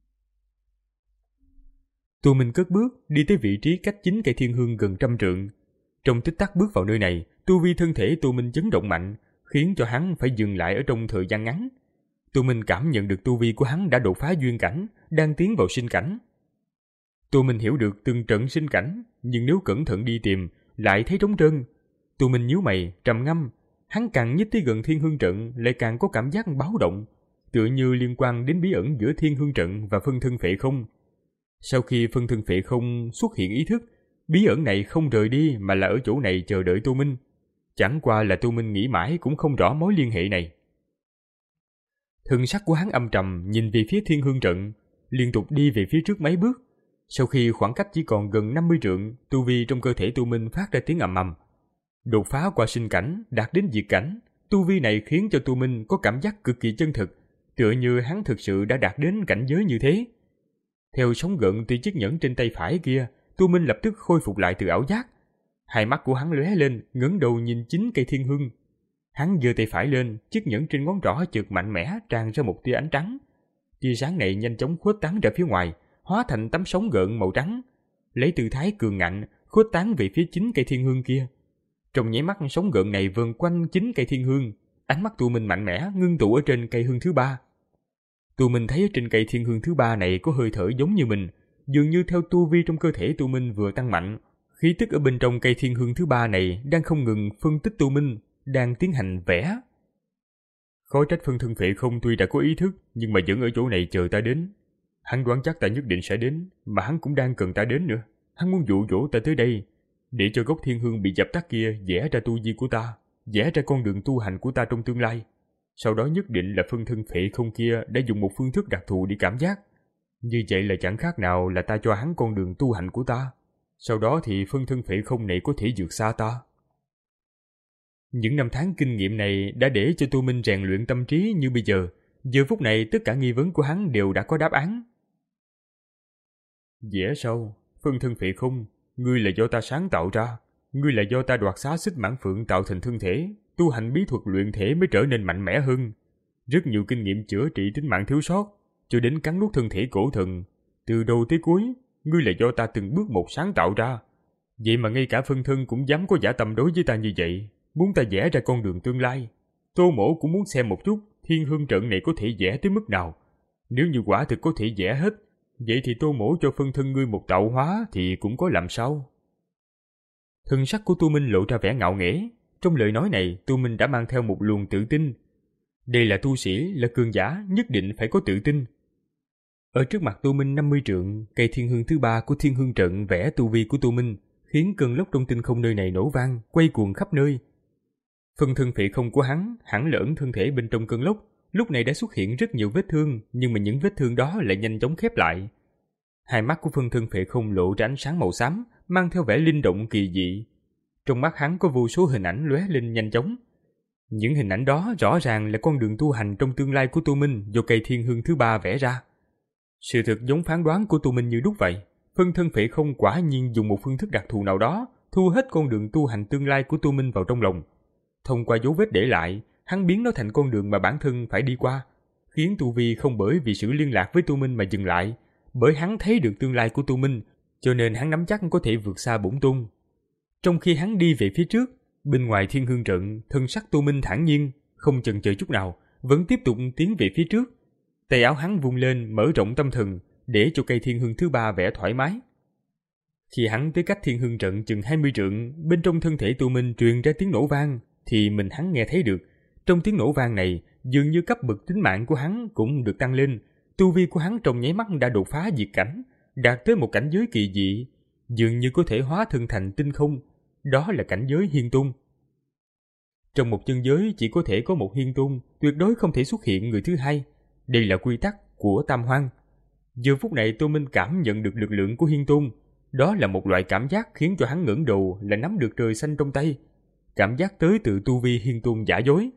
[SPEAKER 2] Tô Minh cất bước đi tới vị trí cách chín cây thiên hương gần trăm trượng. Trong tích tắc bước vào nơi này, tu vi thân thể Tô Minh chấn động mạnh, khiến cho hắn phải dừng lại ở trong thời gian ngắn. Tô Minh cảm nhận được tu vi của hắn đã đột phá duyên cảnh, đang tiến vào sinh cảnh. Tô Minh hiểu được từng trận sinh cảnh, nhưng nếu cẩn thận đi tìm, lại thấy trống trơn. Tô Minh nhíu mày, trầm ngâm. Hắn càng nhích tới gần thiên hương trận, lại càng có cảm giác báo động, tựa như liên quan đến bí ẩn giữa thiên hương trận và phân thân phệ không. Sau khi phân thân phệ không xuất hiện ý thức, bí ẩn này không rời đi mà là ở chỗ này chờ đợi Tô Minh. Chẳng qua là Tô Minh nghĩ mãi cũng không rõ mối liên hệ này. Thân sắc của hắn âm trầm nhìn về phía thiên hương trận, liên tục đi về phía trước mấy bước. Sau khi khoảng cách chỉ còn gần năm mươi trượng, tu vi trong cơ thể Tô Minh phát ra tiếng ầm ầm. Đột phá qua sinh cảnh, đạt đến diệt cảnh, tu vi này khiến cho Tô Minh có cảm giác cực kỳ chân thực, tựa như hắn thực sự đã đạt đến cảnh giới như thế. Theo sóng gợn từ chiếc nhẫn trên tay phải kia, Tô Minh lập tức khôi phục lại từ ảo giác. Hai mắt của hắn lóe lên, ngẩng đầu nhìn chín cây thiên hương. Hắn giơ tay phải lên, chiếc nhẫn trên ngón trỏ chợt mạnh mẽ tràn ra một tia ánh trắng. Tia sáng này nhanh chóng khuếch tán ra phía ngoài, hóa thành tấm sóng gợn màu trắng, lấy tư thái cường ngạnh khuếch tán về phía chín cây thiên hương kia. Trong nháy mắt sóng gợn này vờn quanh chín cây thiên hương, ánh mắt Tô Minh mạnh mẽ ngưng tụ ở trên cây hương thứ ba. Tô Minh thấy ở trên cây thiên hương thứ ba này có hơi thở giống như mình, dường như theo tu vi trong cơ thể Tô Minh vừa tăng mạnh, khí tức ở bên trong cây thiên hương thứ ba này đang không ngừng phân tích Tô Minh, đang tiến hành vẽ. Khó trách phân thân phệ không tuy đã có ý thức, nhưng mà vẫn ở chỗ này chờ ta đến. Hắn đoán chắc ta nhất định sẽ đến, mà hắn cũng đang cần ta đến nữa. Hắn muốn dụ dỗ ta tới đây, để cho gốc thiên hương bị dập tắt kia vẽ ra tu vi của ta, vẽ ra con đường tu hành của ta trong tương lai. Sau đó nhất định là phân thân phệ không kia đã dùng một phương thức đặc thù để cảm giác. Như vậy là chẳng khác nào là ta cho hắn con đường tu hành của ta. Sau đó thì phân thân phệ không này có thể vượt xa ta. Những năm tháng kinh nghiệm này đã để cho Tô Minh rèn luyện tâm trí như bây giờ. Giờ phút này tất cả nghi vấn của hắn đều đã có đáp án. Vẽ sao? Phân thân phệ không, ngươi là do ta sáng tạo ra. Ngươi là do ta đoạt xá xích mãn phượng tạo thành thân thể, tu hành bí thuật luyện thể mới trở nên mạnh mẽ hơn. Rất nhiều kinh nghiệm chữa trị tính mạng thiếu sót, cho đến cắn nuốt thân thể cổ thần. Từ đầu tới cuối, ngươi là do ta từng bước một sáng tạo ra. Vậy mà ngay cả phân thân cũng dám có dã tâm đối với ta như vậy, muốn ta vẽ ra con đường tương lai. Tô Mỗ cũng muốn xem một chút thiên hương trận này có thể vẽ tới mức nào. Nếu như quả thực có thể vẽ hết, vậy thì Tô mỗ cho phân thân ngươi một tạo hóa thì cũng có làm sao? Thân sắc của Tô Minh lộ ra vẻ ngạo nghễ. Trong lời nói này, Tô Minh đã mang theo một luồng tự tin. Đây là tu sĩ, là cường giả, nhất định phải có tự tin. Ở trước mặt Tô Minh năm mươi trượng, cây thiên hương thứ ba của thiên hương trận vẽ tu vi của Tô Minh, khiến cơn lốc trong tinh không nơi này nổ vang, quay cuồng khắp nơi. Phân thân phệ không của hắn, hẳn lẫn thân thể bên trong cơn lốc, lúc này đã xuất hiện rất nhiều vết thương, nhưng mà những vết thương đó lại nhanh chóng khép lại. Hai mắt của phân thân phệ không lộ ra ánh sáng màu xám, mang theo vẻ linh động kỳ dị. Trong mắt hắn có vô số hình ảnh lóe lên nhanh chóng. Những hình ảnh đó rõ ràng là con đường tu hành trong tương lai của Tô Minh do cây thiên hương thứ ba vẽ ra. Sự thật giống phán đoán của Tô Minh như đúc vậy. Phân thân phệ không quả nhiên dùng một phương thức đặc thù nào đó, thu hết con đường tu hành tương lai của Tô Minh vào trong lòng. Thông qua dấu vết để lại, hắn biến nó thành con đường mà bản thân phải đi qua, khiến tu vi không bởi vì sự liên lạc với Tô Minh mà dừng lại, bởi hắn thấy được tương lai của Tô Minh, cho nên hắn nắm chắc có thể vượt xa bổn tôn. Trong khi hắn đi về phía trước, bên ngoài thiên hương trận, thân sắc Tô Minh thản nhiên, không chần chờ chút nào, vẫn tiếp tục tiến về phía trước. Tay áo hắn vung lên, mở rộng tâm thần, để cho cây thiên hương thứ ba vẽ thoải mái. Khi hắn tới cách thiên hương trận chừng hai mươi trượng, bên trong thân thể Tô Minh truyền ra tiếng nổ vang, thì mình hắn nghe thấy được. Trong tiếng nổ vang này, dường như cấp bậc tính mạng của hắn cũng được tăng lên. Tu vi của hắn trong nháy mắt đã đột phá diệt cảnh, đạt tới một cảnh giới kỳ dị, dường như có thể hóa thân thành tinh không. Đó là cảnh giới hiên tôn. Trong một chân giới chỉ có thể có một hiên tôn, tuyệt đối không thể xuất hiện người thứ hai. Đây là quy tắc của Tam Hoang. Giờ phút này Tô Minh cảm nhận được lực lượng của hiên tôn. Đó là một loại cảm giác khiến cho hắn ngẩng đầu là nắm được trời xanh trong tay. Cảm giác tới từ tu vi hiên tôn giả dối.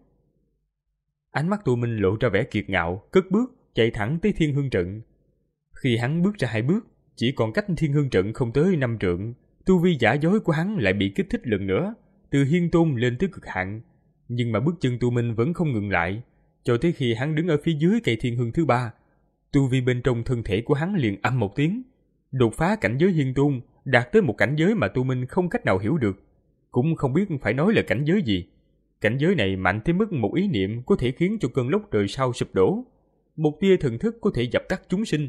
[SPEAKER 2] Ánh mắt Tô Minh lộ ra vẻ kiệt ngạo, cất bước, chạy thẳng tới thiên hương trận. Khi hắn bước ra hai bước, chỉ còn cách thiên hương trận không tới năm trượng, tu vi giả dối của hắn lại bị kích thích lần nữa, từ hiên tôn lên tới cực hạn. Nhưng mà bước chân Tô Minh vẫn không ngừng lại, cho tới khi hắn đứng ở phía dưới cây thiên hương thứ ba, tu vi bên trong thân thể của hắn liền âm một tiếng, đột phá cảnh giới hiên tôn, đạt tới một cảnh giới mà Tô Minh không cách nào hiểu được, cũng không biết phải nói là cảnh giới gì. Cảnh giới này mạnh tới mức một ý niệm có thể khiến cho cơn lốc trời sao sụp đổ, một tia thần thức có thể dập tắt chúng sinh.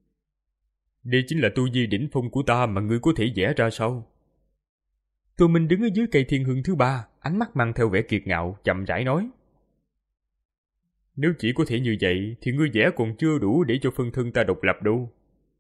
[SPEAKER 2] Đây chính là tu vi đỉnh phong của ta mà ngươi có thể vẽ ra sao? Tô Minh đứng ở dưới cây thiên hương thứ ba, ánh mắt mang theo vẻ kiệt ngạo, chậm rãi nói. Nếu chỉ có thể như vậy, thì ngươi vẽ còn chưa đủ để cho phân thân ta độc lập đâu.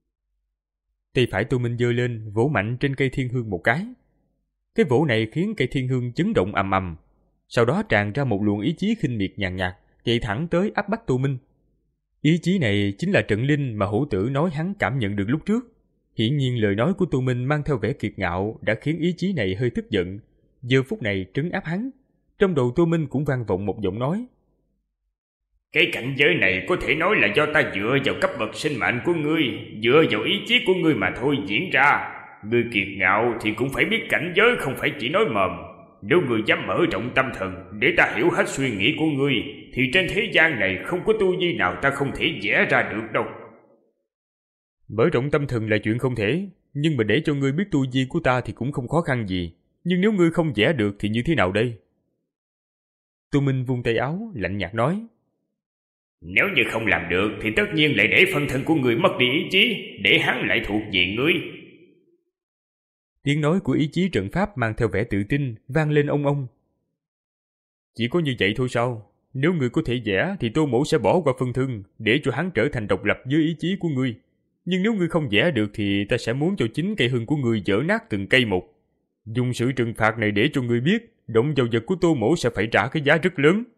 [SPEAKER 2] Tay phải Tô Minh giơ lên, vỗ mạnh trên cây thiên hương một cái. Cái vỗ này khiến cây thiên hương chấn động ầm ầm, sau đó tràn ra một luồng ý chí khinh miệt nhàn nhạt, chạy thẳng tới áp bách Tô Minh. Ý chí này chính là trận linh mà hổ tử nói hắn cảm nhận được lúc trước. Hiển nhiên lời nói của Tô Minh mang theo vẻ kiệt ngạo đã khiến ý chí này hơi tức giận, giờ phút này trấn áp hắn. Trong đầu Tô Minh cũng vang vọng một giọng nói.
[SPEAKER 3] Cái cảnh giới này có thể nói là do ta dựa vào cấp bậc sinh mệnh của ngươi, dựa vào ý chí của ngươi mà thôi diễn ra. Ngươi kiệt ngạo thì cũng phải biết cảnh giới không phải chỉ nói mồm. Nếu ngươi dám mở rộng tâm thần để ta hiểu hết suy nghĩ của ngươi, thì trên thế gian này không có tu vi nào ta không thể vẽ ra được đâu.
[SPEAKER 2] Mở rộng tâm thần là chuyện không thể, nhưng mà để cho ngươi biết tu vi của ta thì cũng không khó khăn gì. Nhưng nếu ngươi không vẽ được thì như thế nào đây? Tô Minh vung tay áo, lạnh nhạt nói.
[SPEAKER 3] Nếu như không làm được thì tất nhiên lại để phân thân của ngươi mất đi ý chí, để hắn lại thuộc về ngươi.
[SPEAKER 2] Tiếng nói của ý chí trận pháp mang theo vẻ tự tin, vang lên ông ông. Chỉ có như vậy thôi sao? Nếu ngươi có thể vẽ thì Tô mỗ sẽ bỏ qua phân thân, để cho hắn trở thành độc lập với ý chí của ngươi. Nhưng nếu ngươi không vẽ được thì ta sẽ muốn cho chính cây hương của ngươi dỡ nát từng cây một. Dùng sự trừng phạt này để cho ngươi biết, động vào vật của Tô mỗ sẽ phải trả cái giá rất lớn.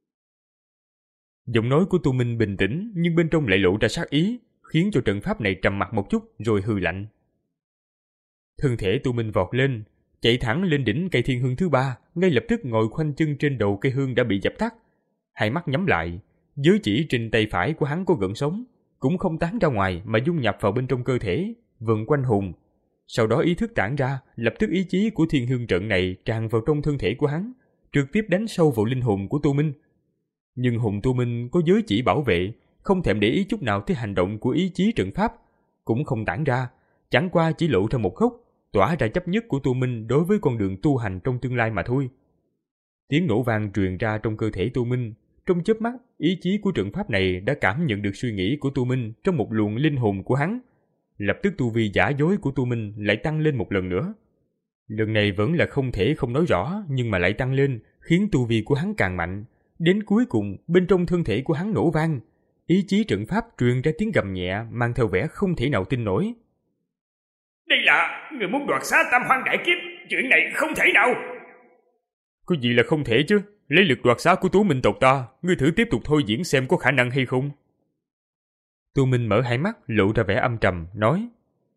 [SPEAKER 2] Giọng nói của Tô Minh bình tĩnh, nhưng bên trong lại lộ ra sát ý, khiến cho trận pháp này trầm mặc một chút rồi hừ lạnh. Thân thể Tô Minh vọt lên, chạy thẳng lên đỉnh cây thiên hương thứ ba, ngay lập tức ngồi khoanh chân trên đầu cây hương đã bị dập tắt. Hai mắt nhắm lại, giới chỉ trên tay phải của hắn có gợn sóng, cũng không tán ra ngoài mà dung nhập vào bên trong cơ thể, vần quanh hồn. Sau đó ý thức tản ra, lập tức ý chí của thiên hương trận này tràn vào trong thân thể của hắn, trực tiếp đánh sâu vào linh hồn của Tô Minh. Nhưng hồn Tô Minh có giới chỉ bảo vệ, không thèm để ý chút nào tới hành động của ý chí trận pháp, cũng không tản ra, chẳng qua chỉ lộ ra một góc, tỏa ra chấp nhất của Tô Minh đối với con đường tu hành trong tương lai mà thôi. Tiếng nổ vang truyền ra trong cơ thể Tô Minh, Trong chớp mắt, ý chí của trận pháp này đã cảm nhận được suy nghĩ của Tu Minh trong một luồng linh hồn của hắn. Lập tức tu vi giả dối của Tu Minh lại tăng lên một lần nữa. Lần này vẫn là không thể không nói rõ, nhưng mà lại tăng lên, khiến tu vi của hắn càng mạnh. Đến cuối cùng, bên trong thân thể của hắn nổ vang. Ý chí trận pháp truyền ra tiếng gầm nhẹ, mang theo vẻ không thể nào tin nổi.
[SPEAKER 3] Đây là người muốn đoạt xá Tam Hoang Đại Kiếp, chuyện này không thể nào.
[SPEAKER 2] Có gì là không thể chứ? Lấy lực đoạt xá của Tú Minh tộc ta, ngươi thử tiếp tục thôi diễn xem có khả năng hay không. Tu Minh mở hai mắt, lộ ra vẻ âm trầm, nói: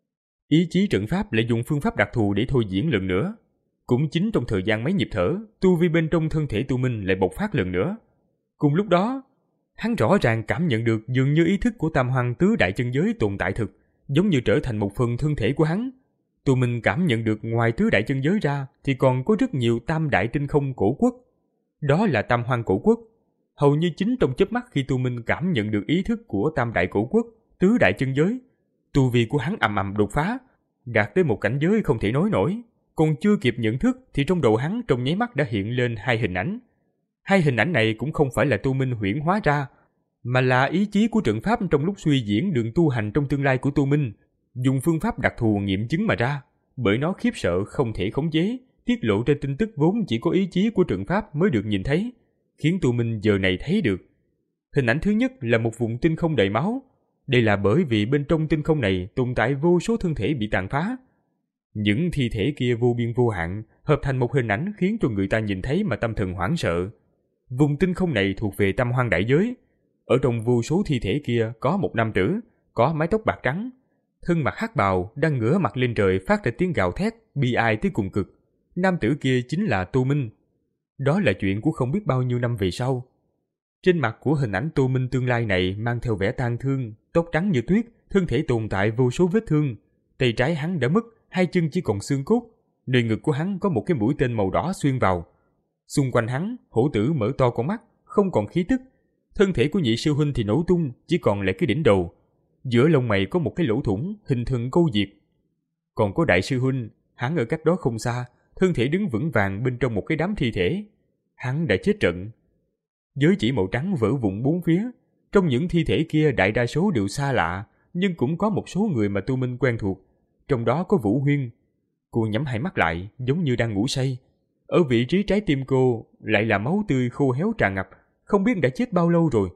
[SPEAKER 2] Ý chí trận pháp lại dùng phương pháp đặc thù để thôi diễn lần nữa. Cũng chính trong thời gian mấy nhịp thở, tu vi bên trong thân thể Tu Minh lại bộc phát lần nữa. Cùng lúc đó, hắn rõ ràng cảm nhận được dường như ý thức của Tam Hoang tứ đại chân giới tồn tại thực, giống như trở thành một phần thân thể của hắn. Tu Minh cảm nhận được ngoài tứ đại chân giới ra thì còn có rất nhiều tam đại tinh không cổ quốc. Đó là Tam Hoang cổ quốc. Hầu như chính trong chớp mắt khi Tu Minh cảm nhận được ý thức của tam đại cổ quốc, tứ đại chân giới, tu vi của hắn ầm ầm đột phá, đạt tới một cảnh giới không thể nói nổi. Còn chưa kịp nhận thức thì trong đầu hắn trong nháy mắt đã hiện lên hai hình ảnh. Hai hình ảnh này cũng không phải là Tu Minh huyễn hóa ra, mà là ý chí của trận pháp trong lúc suy diễn đường tu hành trong tương lai của Tu Minh, dùng phương pháp đặc thù nghiệm chứng mà ra. Bởi nó khiếp sợ không thể khống chế, tiết lộ ra tin tức vốn chỉ có ý chí của trận pháp mới được nhìn thấy, khiến Tu Minh giờ này thấy được. Hình ảnh thứ nhất là một vùng tinh không đầy máu. Đây là bởi vì bên trong tinh không này tồn tại vô số thân thể bị tàn phá. Những thi thể kia vô biên vô hạn, hợp thành một hình ảnh khiến cho người ta nhìn thấy mà tâm thần hoảng sợ. Vùng tinh không này thuộc về Tam Hoang đại giới. Ở trong vô số thi thể kia có một nam tử, có mái tóc bạc trắng, thân mặc hắc bào, đang ngửa mặt lên trời phát ra tiếng gào thét, bi ai tới cùng cực. Nam tử kia chính là Tu Minh. Đó là chuyện của không biết bao nhiêu năm về sau. Trên mặt của hình ảnh Tu Minh tương lai này mang theo vẻ tang thương, tóc trắng như tuyết, thân thể tồn tại vô số vết thương. Tay trái hắn đã mất, hai chân chỉ còn xương cốt. Nơi ngực của hắn có một cái mũi tên màu đỏ xuyên vào. Xung quanh hắn, hổ tử mở to con mắt, không còn khí tức. Thân thể của nhị sư huynh thì nổ tung, chỉ còn lại cái đỉnh đầu. Giữa lông mày có một cái lỗ thủng, hình thần câu diệt. Còn có đại sư huynh, hắn ở cách đó không xa, thân thể đứng vững vàng bên trong một cái đám thi thể. Hắn đã chết trận. Giới chỉ màu trắng vỡ vụn bốn phía. Trong những thi thể kia đại đa số đều xa lạ, nhưng cũng có một số người mà Tu Minh quen thuộc. Trong đó có Vũ Huyên. Cô nhắm hai mắt lại, giống như đang ngủ say. Ở vị trí trái tim cô lại là máu tươi khô héo tràn ngập, không biết đã chết bao lâu rồi.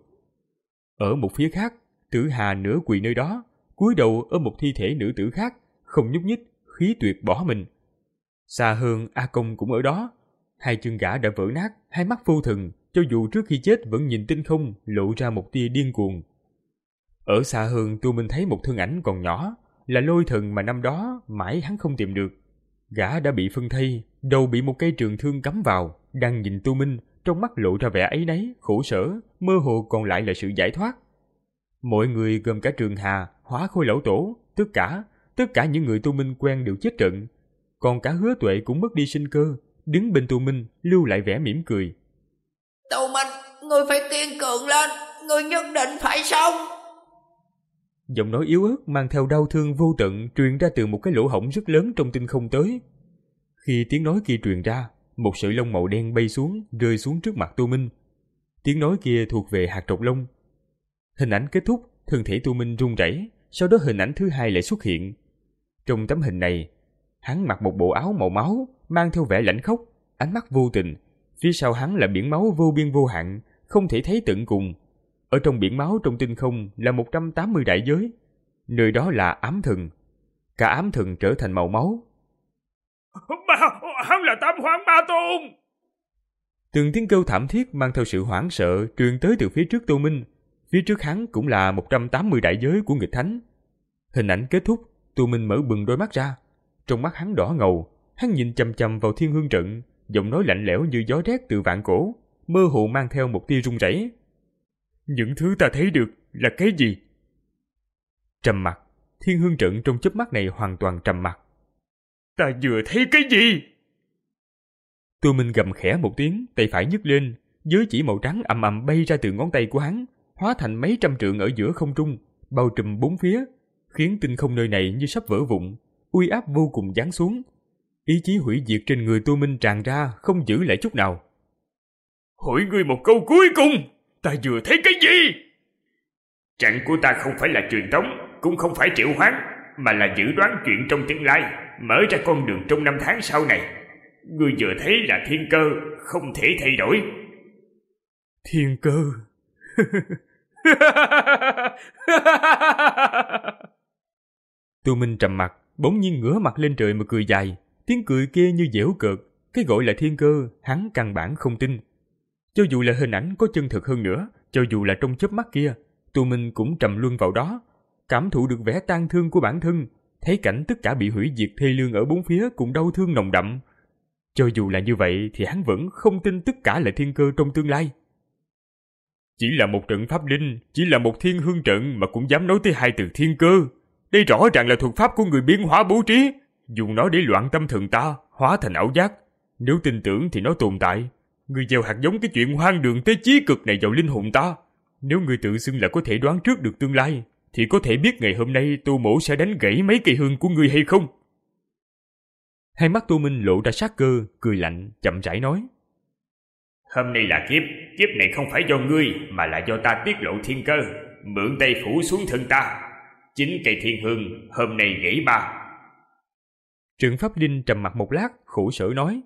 [SPEAKER 2] Ở một phía khác, Tử Hà nửa quỳ nơi đó, cúi đầu ở một thi thể nữ tử khác, không nhúc nhích, khí tuyệt bỏ mình. Xa hơn, A Công cũng ở đó. Hai chân gã đã vỡ nát, hai mắt vô thần, cho dù trước khi chết vẫn nhìn tinh không, lộ ra một tia điên cuồng. Ở xa hơn, Tu Minh thấy một thân ảnh còn nhỏ, là Lôi Thần mà năm đó mãi hắn không tìm được. Gã đã bị phân thây, đầu bị một cây trường thương cắm vào, đang nhìn Tu Minh, trong mắt lộ ra vẻ áy náy, khổ sở, mơ hồ còn lại là sự giải thoát. Mọi người gồm cả Trường Hà, Hóa Khôi Lão Tổ, tất cả, tất cả những người Tu Minh quen đều chết trận. Còn cả Hứa Tuệ cũng mất đi sinh cơ, đứng bên Tu Minh, lưu lại vẻ mỉm cười.
[SPEAKER 4] Tu Minh, ngươi phải kiên cường lên, ngươi nhất định phải sống.
[SPEAKER 2] Giọng nói yếu ớt mang theo đau thương vô tận truyền ra từ một cái lỗ hổng rất lớn trong tinh không tới. Khi tiếng nói kia truyền ra, một sợi lông màu đen bay xuống, rơi xuống trước mặt Tu Minh. Tiếng nói kia thuộc về hạt trọc lông. Hình ảnh kết thúc, thân thể Tu Minh run rẩy, sau đó hình ảnh thứ hai lại xuất hiện. Trong tấm hình này, hắn mặc một bộ áo màu máu, mang theo vẻ lãnh khốc, ánh mắt vô tình. Phía sau hắn là biển máu vô biên vô hạn, không thể thấy tận cùng. Ở trong biển máu trong tinh không là một trăm tám mươi đại giới. Nơi đó là ám thần. Cả ám thần trở thành màu máu.
[SPEAKER 3] Ba, hắn là Tam Hoang Ba Tôn.
[SPEAKER 2] Từng tiếng kêu thảm thiết mang theo sự hoảng sợ truyền tới từ phía trước Tu Minh. Phía trước hắn cũng là một trăm tám mươi đại giới của nghịch thánh. Hình ảnh kết thúc, Tu Minh mở bừng đôi mắt ra. Trong mắt hắn đỏ ngầu, hắn nhìn chằm chằm vào Thiên Hương trận, giọng nói lạnh lẽo như gió rét từ vạn cổ, mơ hồ mang theo một tia run rẩy.
[SPEAKER 3] Những thứ ta thấy được là cái gì?
[SPEAKER 2] Trầm mặc. Thiên Hương trận trong chớp mắt này hoàn toàn trầm mặc.
[SPEAKER 3] Ta vừa thấy cái gì?
[SPEAKER 2] Tu Minh gầm khẽ một tiếng, tay phải nhấc lên, giới chỉ màu trắng ầm ầm bay ra từ ngón tay của hắn, hóa thành mấy trăm trượng ở giữa không trung, bao trùm bốn phía, khiến tinh không nơi này như sắp vỡ vụn, uy áp vô cùng giáng xuống. Ý chí hủy diệt trên người Tu Minh tràn ra, không giữ lại chút nào.
[SPEAKER 3] Hỏi ngươi một câu cuối cùng, Ta vừa thấy cái gì? Trận của ta không phải là truyền tống, cũng không phải triệu hoán, mà là dự đoán chuyện trong tương lai, mở ra con đường trong năm tháng sau này. Ngươi vừa thấy là thiên cơ, không thể thay đổi.
[SPEAKER 2] Thiên cơ? Tô Minh trầm mặt, bỗng nhiên ngửa mặt lên trời mà cười dài. Tiếng cười kia như giễu cợt. Cái gọi là thiên cơ, hắn căn bản không tin. Cho dù là hình ảnh có chân thực hơn nữa, cho dù là trong chớp mắt kia, Tô Minh cũng trầm luân vào đó, cảm thụ được vẻ tang thương của bản thân, thấy cảnh tất cả bị hủy diệt thê lương ở bốn phía cùng đau thương nồng đậm. Cho dù là như vậy thì hắn vẫn không tin tất cả là thiên cơ trong tương lai. Chỉ là một trận pháp linh, chỉ là một thiên hương trận mà cũng dám nói tới hai từ thiên cơ. Đây rõ ràng là thuật pháp của người biến hóa bố trí, dùng nó để loạn tâm thần ta, hóa thành ảo giác. Nếu tin tưởng thì nó tồn tại. Người gieo hạt giống cái chuyện hoang đường tới chí cực này vào linh hồn ta. Nếu người tự xưng là có thể đoán trước được tương lai, thì có thể biết ngày hôm nay Tô Mỗ sẽ đánh gãy mấy cây hương của người hay không? Hai mắt Tô Minh lộ ra sát cơ, cười lạnh, chậm rãi nói.
[SPEAKER 3] Hôm nay là kiếp, kiếp này không phải do ngươi, mà là do ta tiết lộ thiên cơ, mượn tay phủ xuống thân ta. Chính cây thiên hương, hôm nay gãy ba.
[SPEAKER 2] Trượng Pháp Linh trầm mặt một lát, khổ sở nói.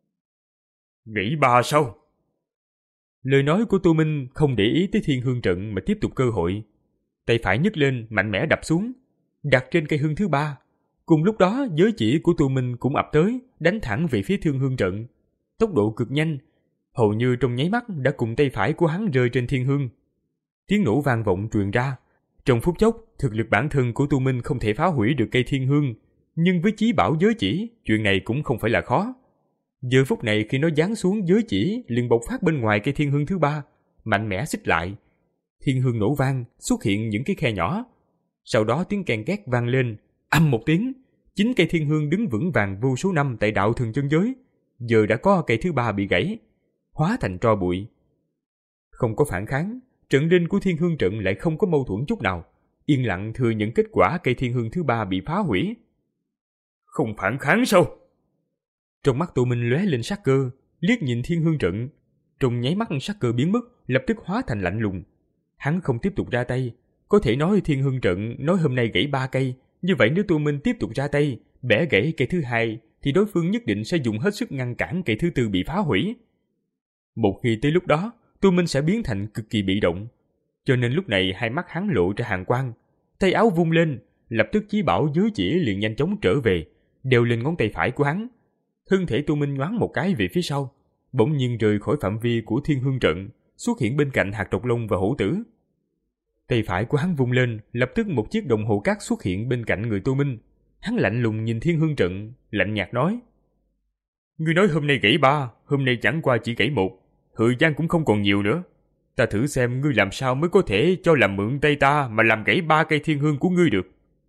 [SPEAKER 2] Gãy ba sao? Lời nói của Tô Minh không để ý tới thiên hương trận mà tiếp tục cơ hội. Tay phải nhấc lên, mạnh mẽ đập xuống, đặt trên cây hương thứ ba. Cùng lúc đó, giới chỉ của Tô Minh cũng ập tới, đánh thẳng về phía thiên hương trận. Tốc độ cực nhanh, hầu như trong nháy mắt đã cùng tay phải của hắn rơi trên thiên hương. Tiếng nổ vang vọng truyền ra. Trong phút chốc, thực lực bản thân của Tô Minh không thể phá hủy được cây thiên hương, nhưng với chí bảo giới chỉ, chuyện này cũng không phải là khó. Giờ phút này khi nó giáng xuống, giới chỉ liền bộc phát bên ngoài cây thiên hương thứ ba, mạnh mẽ xích lại. Thiên hương nổ vang, xuất hiện những cái khe nhỏ. Sau đó tiếng kèn két vang lên, ầm một tiếng, chính cây thiên hương đứng vững vàng vô số năm tại đạo thường chân giới, giờ đã có cây thứ ba bị gãy, hóa thành tro bụi. Không có phản kháng, trận linh của thiên hương trận lại không có mâu thuẫn chút nào, yên lặng thừa nhận kết quả cây thiên hương thứ ba bị phá hủy.
[SPEAKER 3] Không phản kháng sao?
[SPEAKER 2] Trong mắt Tô Minh lóe lên sát cơ, liếc nhìn thiên hương trận, trong nháy mắt sát cơ biến mất, lập tức hóa thành lạnh lùng. Hắn không tiếp tục ra tay, có thể nói thiên hương trận nói hôm nay gãy ba cây, như vậy nếu Tô Minh tiếp tục ra tay, bẻ gãy cây thứ hai, thì đối phương nhất định sẽ dùng hết sức ngăn cản cây thứ tư bị phá hủy. Một khi tới lúc đó, Tô Minh sẽ biến thành cực kỳ bị động, cho nên lúc này hai mắt hắn lộ ra hàn quang, tay áo vung lên, lập tức chí bảo giới chỉ liền nhanh chóng trở về, đeo lên ngón tay phải của hắn. Thân thể Tô Minh nhoáng một cái về phía sau, bỗng nhiên rời khỏi phạm vi của thiên hương trận, xuất hiện bên cạnh hạt độc long và hổ tử. Tay phải của hắn vung lên, lập tức một chiếc đồng hồ cát xuất hiện bên cạnh người Tô Minh. Hắn lạnh lùng nhìn thiên hương trận, lạnh nhạt nói: Ngươi nói hôm nay gãy ba, hôm nay chẳng qua chỉ gãy một, thời gian cũng không còn nhiều nữa. Ta thử xem ngươi làm sao mới có thể cho làm mượn tay ta mà làm gãy ba cây thiên hương của ngươi được.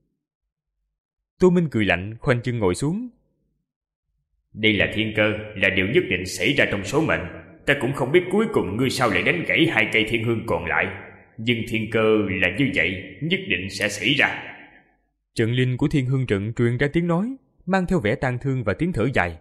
[SPEAKER 2] Tô Minh cười lạnh, khoanh chân ngồi xuống.
[SPEAKER 3] Đây là thiên cơ, là điều nhất định xảy ra trong số mệnh. Ta cũng không biết cuối cùng ngươi sao lại đánh gãy hai cây thiên hương còn lại, nhưng thiên cơ là như vậy, nhất định sẽ xảy ra.
[SPEAKER 2] Trận linh của thiên hương trận truyền ra tiếng nói, mang theo vẻ tang thương và tiếng thở dài.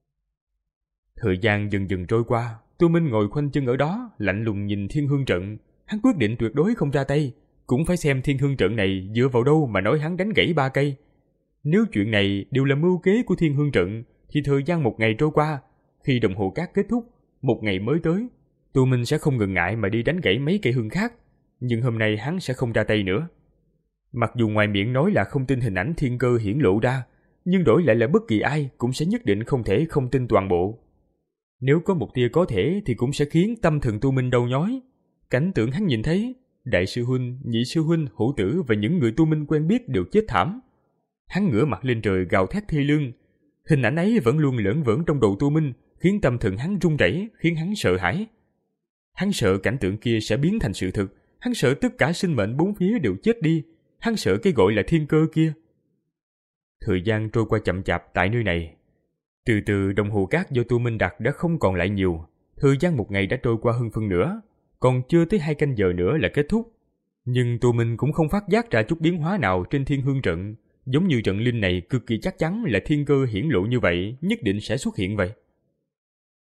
[SPEAKER 2] Thời gian dần dần trôi qua, Tô Minh ngồi khoanh chân ở đó, lạnh lùng nhìn thiên hương trận. Hắn quyết định tuyệt đối không ra tay, cũng phải xem thiên hương trận này dựa vào đâu mà nói hắn đánh gãy ba cây. Nếu chuyện này đều là mưu kế của thiên hương trận, thì thời gian một ngày trôi qua, khi đồng hồ cát kết thúc, một ngày mới tới, Tô Minh sẽ không ngần ngại mà đi đánh gãy mấy cây hương khác. Nhưng hôm nay hắn sẽ không ra tay nữa. Mặc dù ngoài miệng nói là không tin hình ảnh thiên cơ hiển lộ ra, nhưng đổi lại là bất kỳ ai cũng sẽ nhất định không thể không tin toàn bộ. Nếu có một tia có thể thì cũng sẽ khiến tâm thần Tô Minh đau nhói. Cảnh tượng hắn nhìn thấy, đại sư huynh, nhị sư huynh, hữu tử và những người Tô Minh quen biết đều chết thảm. Hắn ngửa mặt lên trời gào thét thê lương. Hình ảnh ấy vẫn luôn lởn vởn trong đầu Tô Minh, khiến tâm thần hắn run rẩy, khiến hắn sợ hãi. Hắn sợ cảnh tượng kia sẽ biến thành sự thực, hắn sợ tất cả sinh mệnh bốn phía đều chết đi, hắn sợ cái gọi là thiên cơ kia. Thời gian trôi qua chậm chạp tại nơi này. Từ từ đồng hồ cát do Tô Minh đặt đã không còn lại nhiều, thời gian một ngày đã trôi qua hơn phân nửa, còn chưa tới hai canh giờ nữa là kết thúc. Nhưng Tô Minh cũng không phát giác ra chút biến hóa nào trên thiên hương trận, giống như trận linh này cực kỳ chắc chắn là thiên cơ hiển lộ như vậy, nhất định sẽ xuất hiện vậy.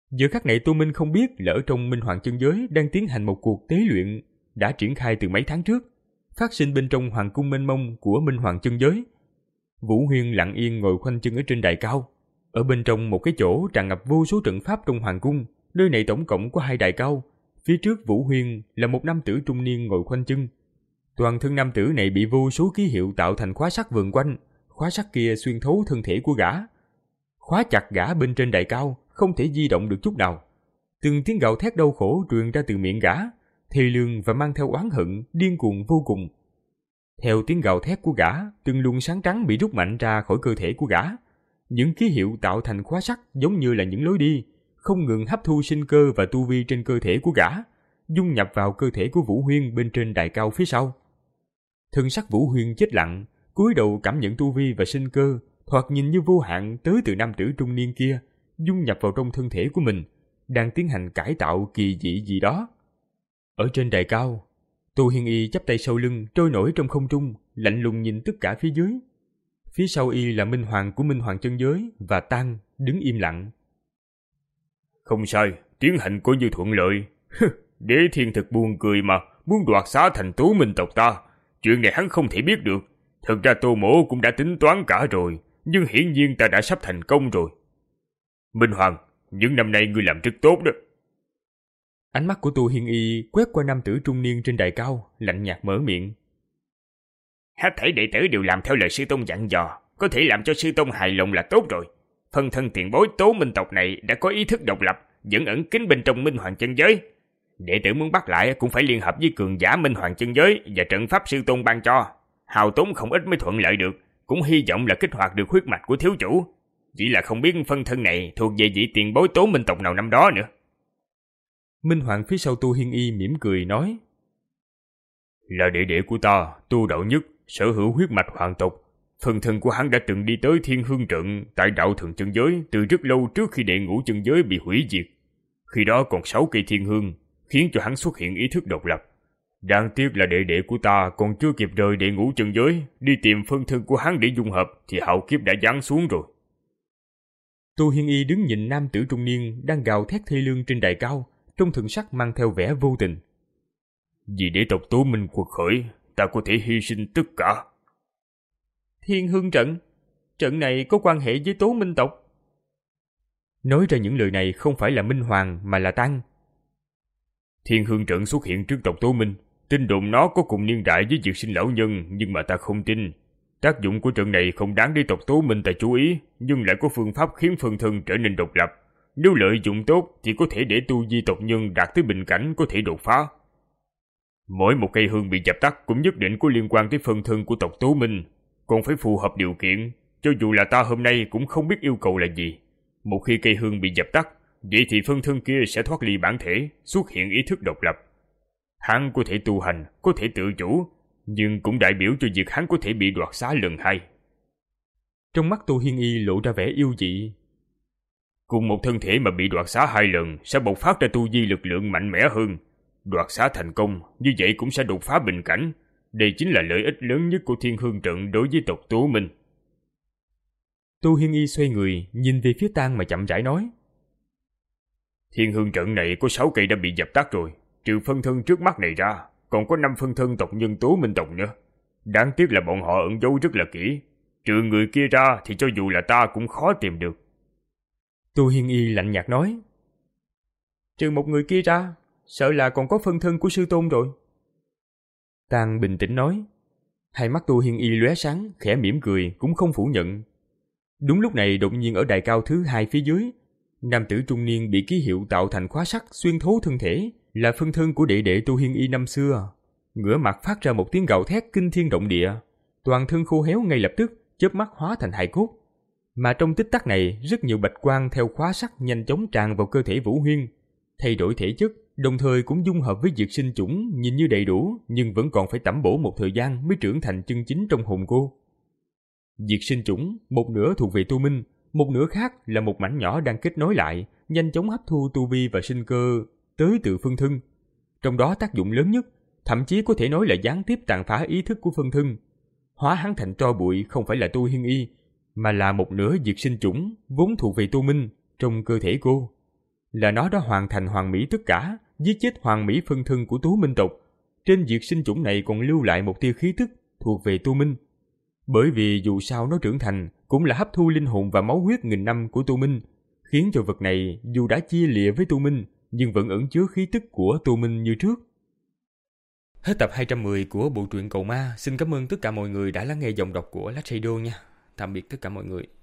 [SPEAKER 2] Giờ khắc này Tô Minh không biết lỡ trong Minh Hoàng chân giới đang tiến hành một cuộc tế luyện đã triển khai từ mấy tháng trước, phát sinh bên trong hoàng cung mênh mông của Minh Hoàng chân giới. Vũ Huyên lặng yên ngồi khoanh chân ở trên đài cao. Ở bên trong một cái chỗ tràn ngập vô số trận pháp trong hoàng cung, nơi này tổng cộng có hai đài cao. Phía trước Vũ Huyên là một nam tử trung niên ngồi khoanh chân. Toàn thân nam tử này bị vô số ký hiệu tạo thành khóa sắt vờn quanh, khóa sắt kia xuyên thấu thân thể của gã. Khóa chặt gã bên trên đài cao, không thể di động được chút nào. Từng tiếng gào thét đau khổ truyền ra từ miệng gã, thê lương và mang theo oán hận, điên cuồng vô cùng. Theo tiếng gào thét của gã, từng luồng sáng trắng bị rút mạnh ra khỏi cơ thể của gã. Những ký hiệu tạo thành khóa sắt giống như là những lối đi, không ngừng hấp thu sinh cơ và tu vi trên cơ thể của gã, dung nhập vào cơ thể của Vũ Huyên bên trên đài cao phía sau. Thân sắc Vũ Huyên chết lặng, cúi đầu cảm nhận tu vi và sinh cơ, thoạt nhìn như vô hạn tới từ nam tử trung niên kia, dung nhập vào trong thân thể của mình, đang tiến hành cải tạo kỳ dị gì đó. Ở trên đài cao, Tô Hiên Y chắp tay sau lưng, trôi nổi trong không trung, lạnh lùng nhìn tất cả phía dưới. Phía sau y là Minh Hoàng của Minh Hoàng chân giới và Tăng đứng im lặng.
[SPEAKER 3] Không sai, tiến hành coi như thuận lợi. Đế Thiên thật buồn cười mà, muốn đoạt xá thành Tố Minh tộc ta. Chuyện này hắn không thể biết được. Thật ra Tô Mỗ cũng đã tính toán cả rồi, nhưng hiển nhiên ta đã sắp thành công rồi. Minh Hoàng, những năm nay ngươi làm rất tốt đó.
[SPEAKER 2] Ánh mắt của Tô Hiên Y quét qua nam tử trung niên trên đài cao, lạnh nhạt mở miệng.
[SPEAKER 3] Hết thảy đệ tử đều làm theo lời sư tôn dặn dò, có thể làm cho sư tôn hài lòng là tốt rồi. Phân thân tiền bối Tố Minh tộc này đã có ý thức độc lập, vẫn ẩn kín bên trong Minh Hoàng chân giới. Đệ tử muốn bắt lại cũng phải liên hợp với cường giả Minh Hoàng chân giới và trận pháp sư tôn ban cho. Hào tốn không ít mới thuận lợi được, cũng hy vọng là kích hoạt được huyết mạch của thiếu chủ. Chỉ là không biết phân thân này thuộc về vị tiền bối Tố Minh tộc nào năm đó nữa.
[SPEAKER 2] Minh Hoàng phía sau Tô Hiên Y mỉm cười nói.
[SPEAKER 3] Là đệ đệ của ta, Tô Đạo Nhất, sở hữu huyết mạch hoàng tộc. Phần thân của hắn đã từng đi tới Thiên Hương Trận tại đạo thường chân giới từ rất lâu trước khi đệ ngũ chân giới bị hủy diệt. Khi đó còn sáu cây thiên hương, khiến cho hắn xuất hiện ý thức độc lập. Đáng tiếc là đệ đệ của ta còn chưa kịp rời đệ ngũ chân giới, đi tìm phân thân của hắn để dung hợp thì hạo kiếp đã giáng xuống rồi.
[SPEAKER 2] Tô Hiên Y đứng nhìn nam tử trung niên đang gào thét thê lương trên đài cao, trong thần sắc mang theo vẻ vô tình.
[SPEAKER 3] Vì để tộc Tố Minh quật khởi, ta có thể hy sinh tất cả.
[SPEAKER 2] Thiên Hương Trận, trận này có quan hệ với Tố Minh tộc. Nói ra những lời này không phải là Minh Hoàng mà là Tăng.
[SPEAKER 3] Thiên Hương Trận xuất hiện trước tộc Tố Minh, tin đồn nó có cùng niên đại với Diệt Sinh lão nhân, nhưng mà ta không tin. Tác dụng của trận này không đáng để tộc Tố Minh ta chú ý, nhưng lại có phương pháp khiến phân thân trở nên độc lập. Nếu lợi dụng tốt thì có thể để tu vi tộc nhân đạt tới bình cảnh có thể đột phá. Mỗi một cây hương bị dập tắt cũng nhất định có liên quan tới phân thân của tộc Tố Minh, còn phải phù hợp điều kiện, cho dù là ta hôm nay cũng không biết yêu cầu là gì. Một khi cây hương bị dập tắt, vậy thì phân thân kia sẽ thoát ly bản thể, xuất hiện ý thức độc lập. Hắn có thể tu hành, có thể tự chủ, nhưng cũng đại biểu cho việc hắn có thể bị đoạt xá lần hai.
[SPEAKER 2] Trong mắt Tô Hiên Y lộ ra vẻ yêu dị.
[SPEAKER 3] Cùng một thân thể mà bị đoạt xá hai lần sẽ bộc phát ra tu vi lực lượng mạnh mẽ hơn. Đoạt xá thành công, như vậy cũng sẽ đột phá bình cảnh. Đây chính là lợi ích lớn nhất của Thiên Hương Trận đối với tộc Tố Minh.
[SPEAKER 2] Tô Hiên Y xoay người, nhìn về phía Tang mà chậm rãi nói.
[SPEAKER 3] Thiên Hương Trận này có sáu cây đã bị dập tắt rồi, trừ phân thân trước mắt này ra, còn có năm phân thân tộc nhân Tố Minh tộc nữa. Đáng tiếc là bọn họ ẩn giấu rất là kỹ. Trừ người kia ra thì cho dù là ta cũng khó tìm được.
[SPEAKER 2] Tô Hiên Y lạnh nhạt nói. Trừ một người kia ra, sợ là còn có phân thân của sư tôn rồi. Tang bình tĩnh nói. Hai mắt Tô Hiên Y lóe sáng, khẽ mỉm cười, cũng không phủ nhận. Đúng lúc này đột nhiên ở đài cao thứ hai phía dưới, nam tử trung niên bị ký hiệu tạo thành khóa sắt xuyên thấu thân thể, là phân thân của đệ đệ Tô Hiên Y năm xưa. Ngửa mặt phát ra một tiếng gào thét kinh thiên động địa, toàn thân khô héo ngay lập tức, chớp mắt hóa thành hài cốt. Mà trong tích tắc này, rất nhiều bạch quang theo khóa sắt nhanh chóng tràn vào cơ thể Vũ Huyên, thay đổi thể chất, đồng thời cũng dung hợp với diệt sinh chủng, nhìn như đầy đủ nhưng vẫn còn phải tẩm bổ một thời gian mới trưởng thành chân chính trong hồn cô. Diệt sinh chủng, một nửa thuộc về Tô Minh, một nửa khác là một mảnh nhỏ đang kết nối lại, nhanh chóng hấp thu tu vi và sinh cơ tới từ phân thân. Trong đó tác dụng lớn nhất, thậm chí có thể nói là gián tiếp tàn phá ý thức của phân thân. Hóa hắn thành tro bụi không phải là Tô Hiên Y, mà là một nửa diệt sinh chủng vốn thuộc về Tô Minh trong cơ thể cô. là nó đã hoàn thành hoàn mỹ tất cả, giết chết hoàn mỹ phân thân của Tố Minh tộc. Trên diệt sinh chủng này còn lưu lại một tia khí tức thuộc về Tô Minh. Bởi vì dù sao nó trưởng thành cũng là hấp thu linh hồn và máu huyết nghìn năm của Tô Minh, khiến cho vật này dù đã chia lìa với Tô Minh nhưng vẫn ẩn chứa khí tức của Tô Minh như trước. Hết tập hai trăm mười của bộ truyện Cầu Ma. Xin cảm ơn tất cả mọi người đã lắng nghe giọng đọc của Lách Radio nha. Tạm biệt tất cả mọi người.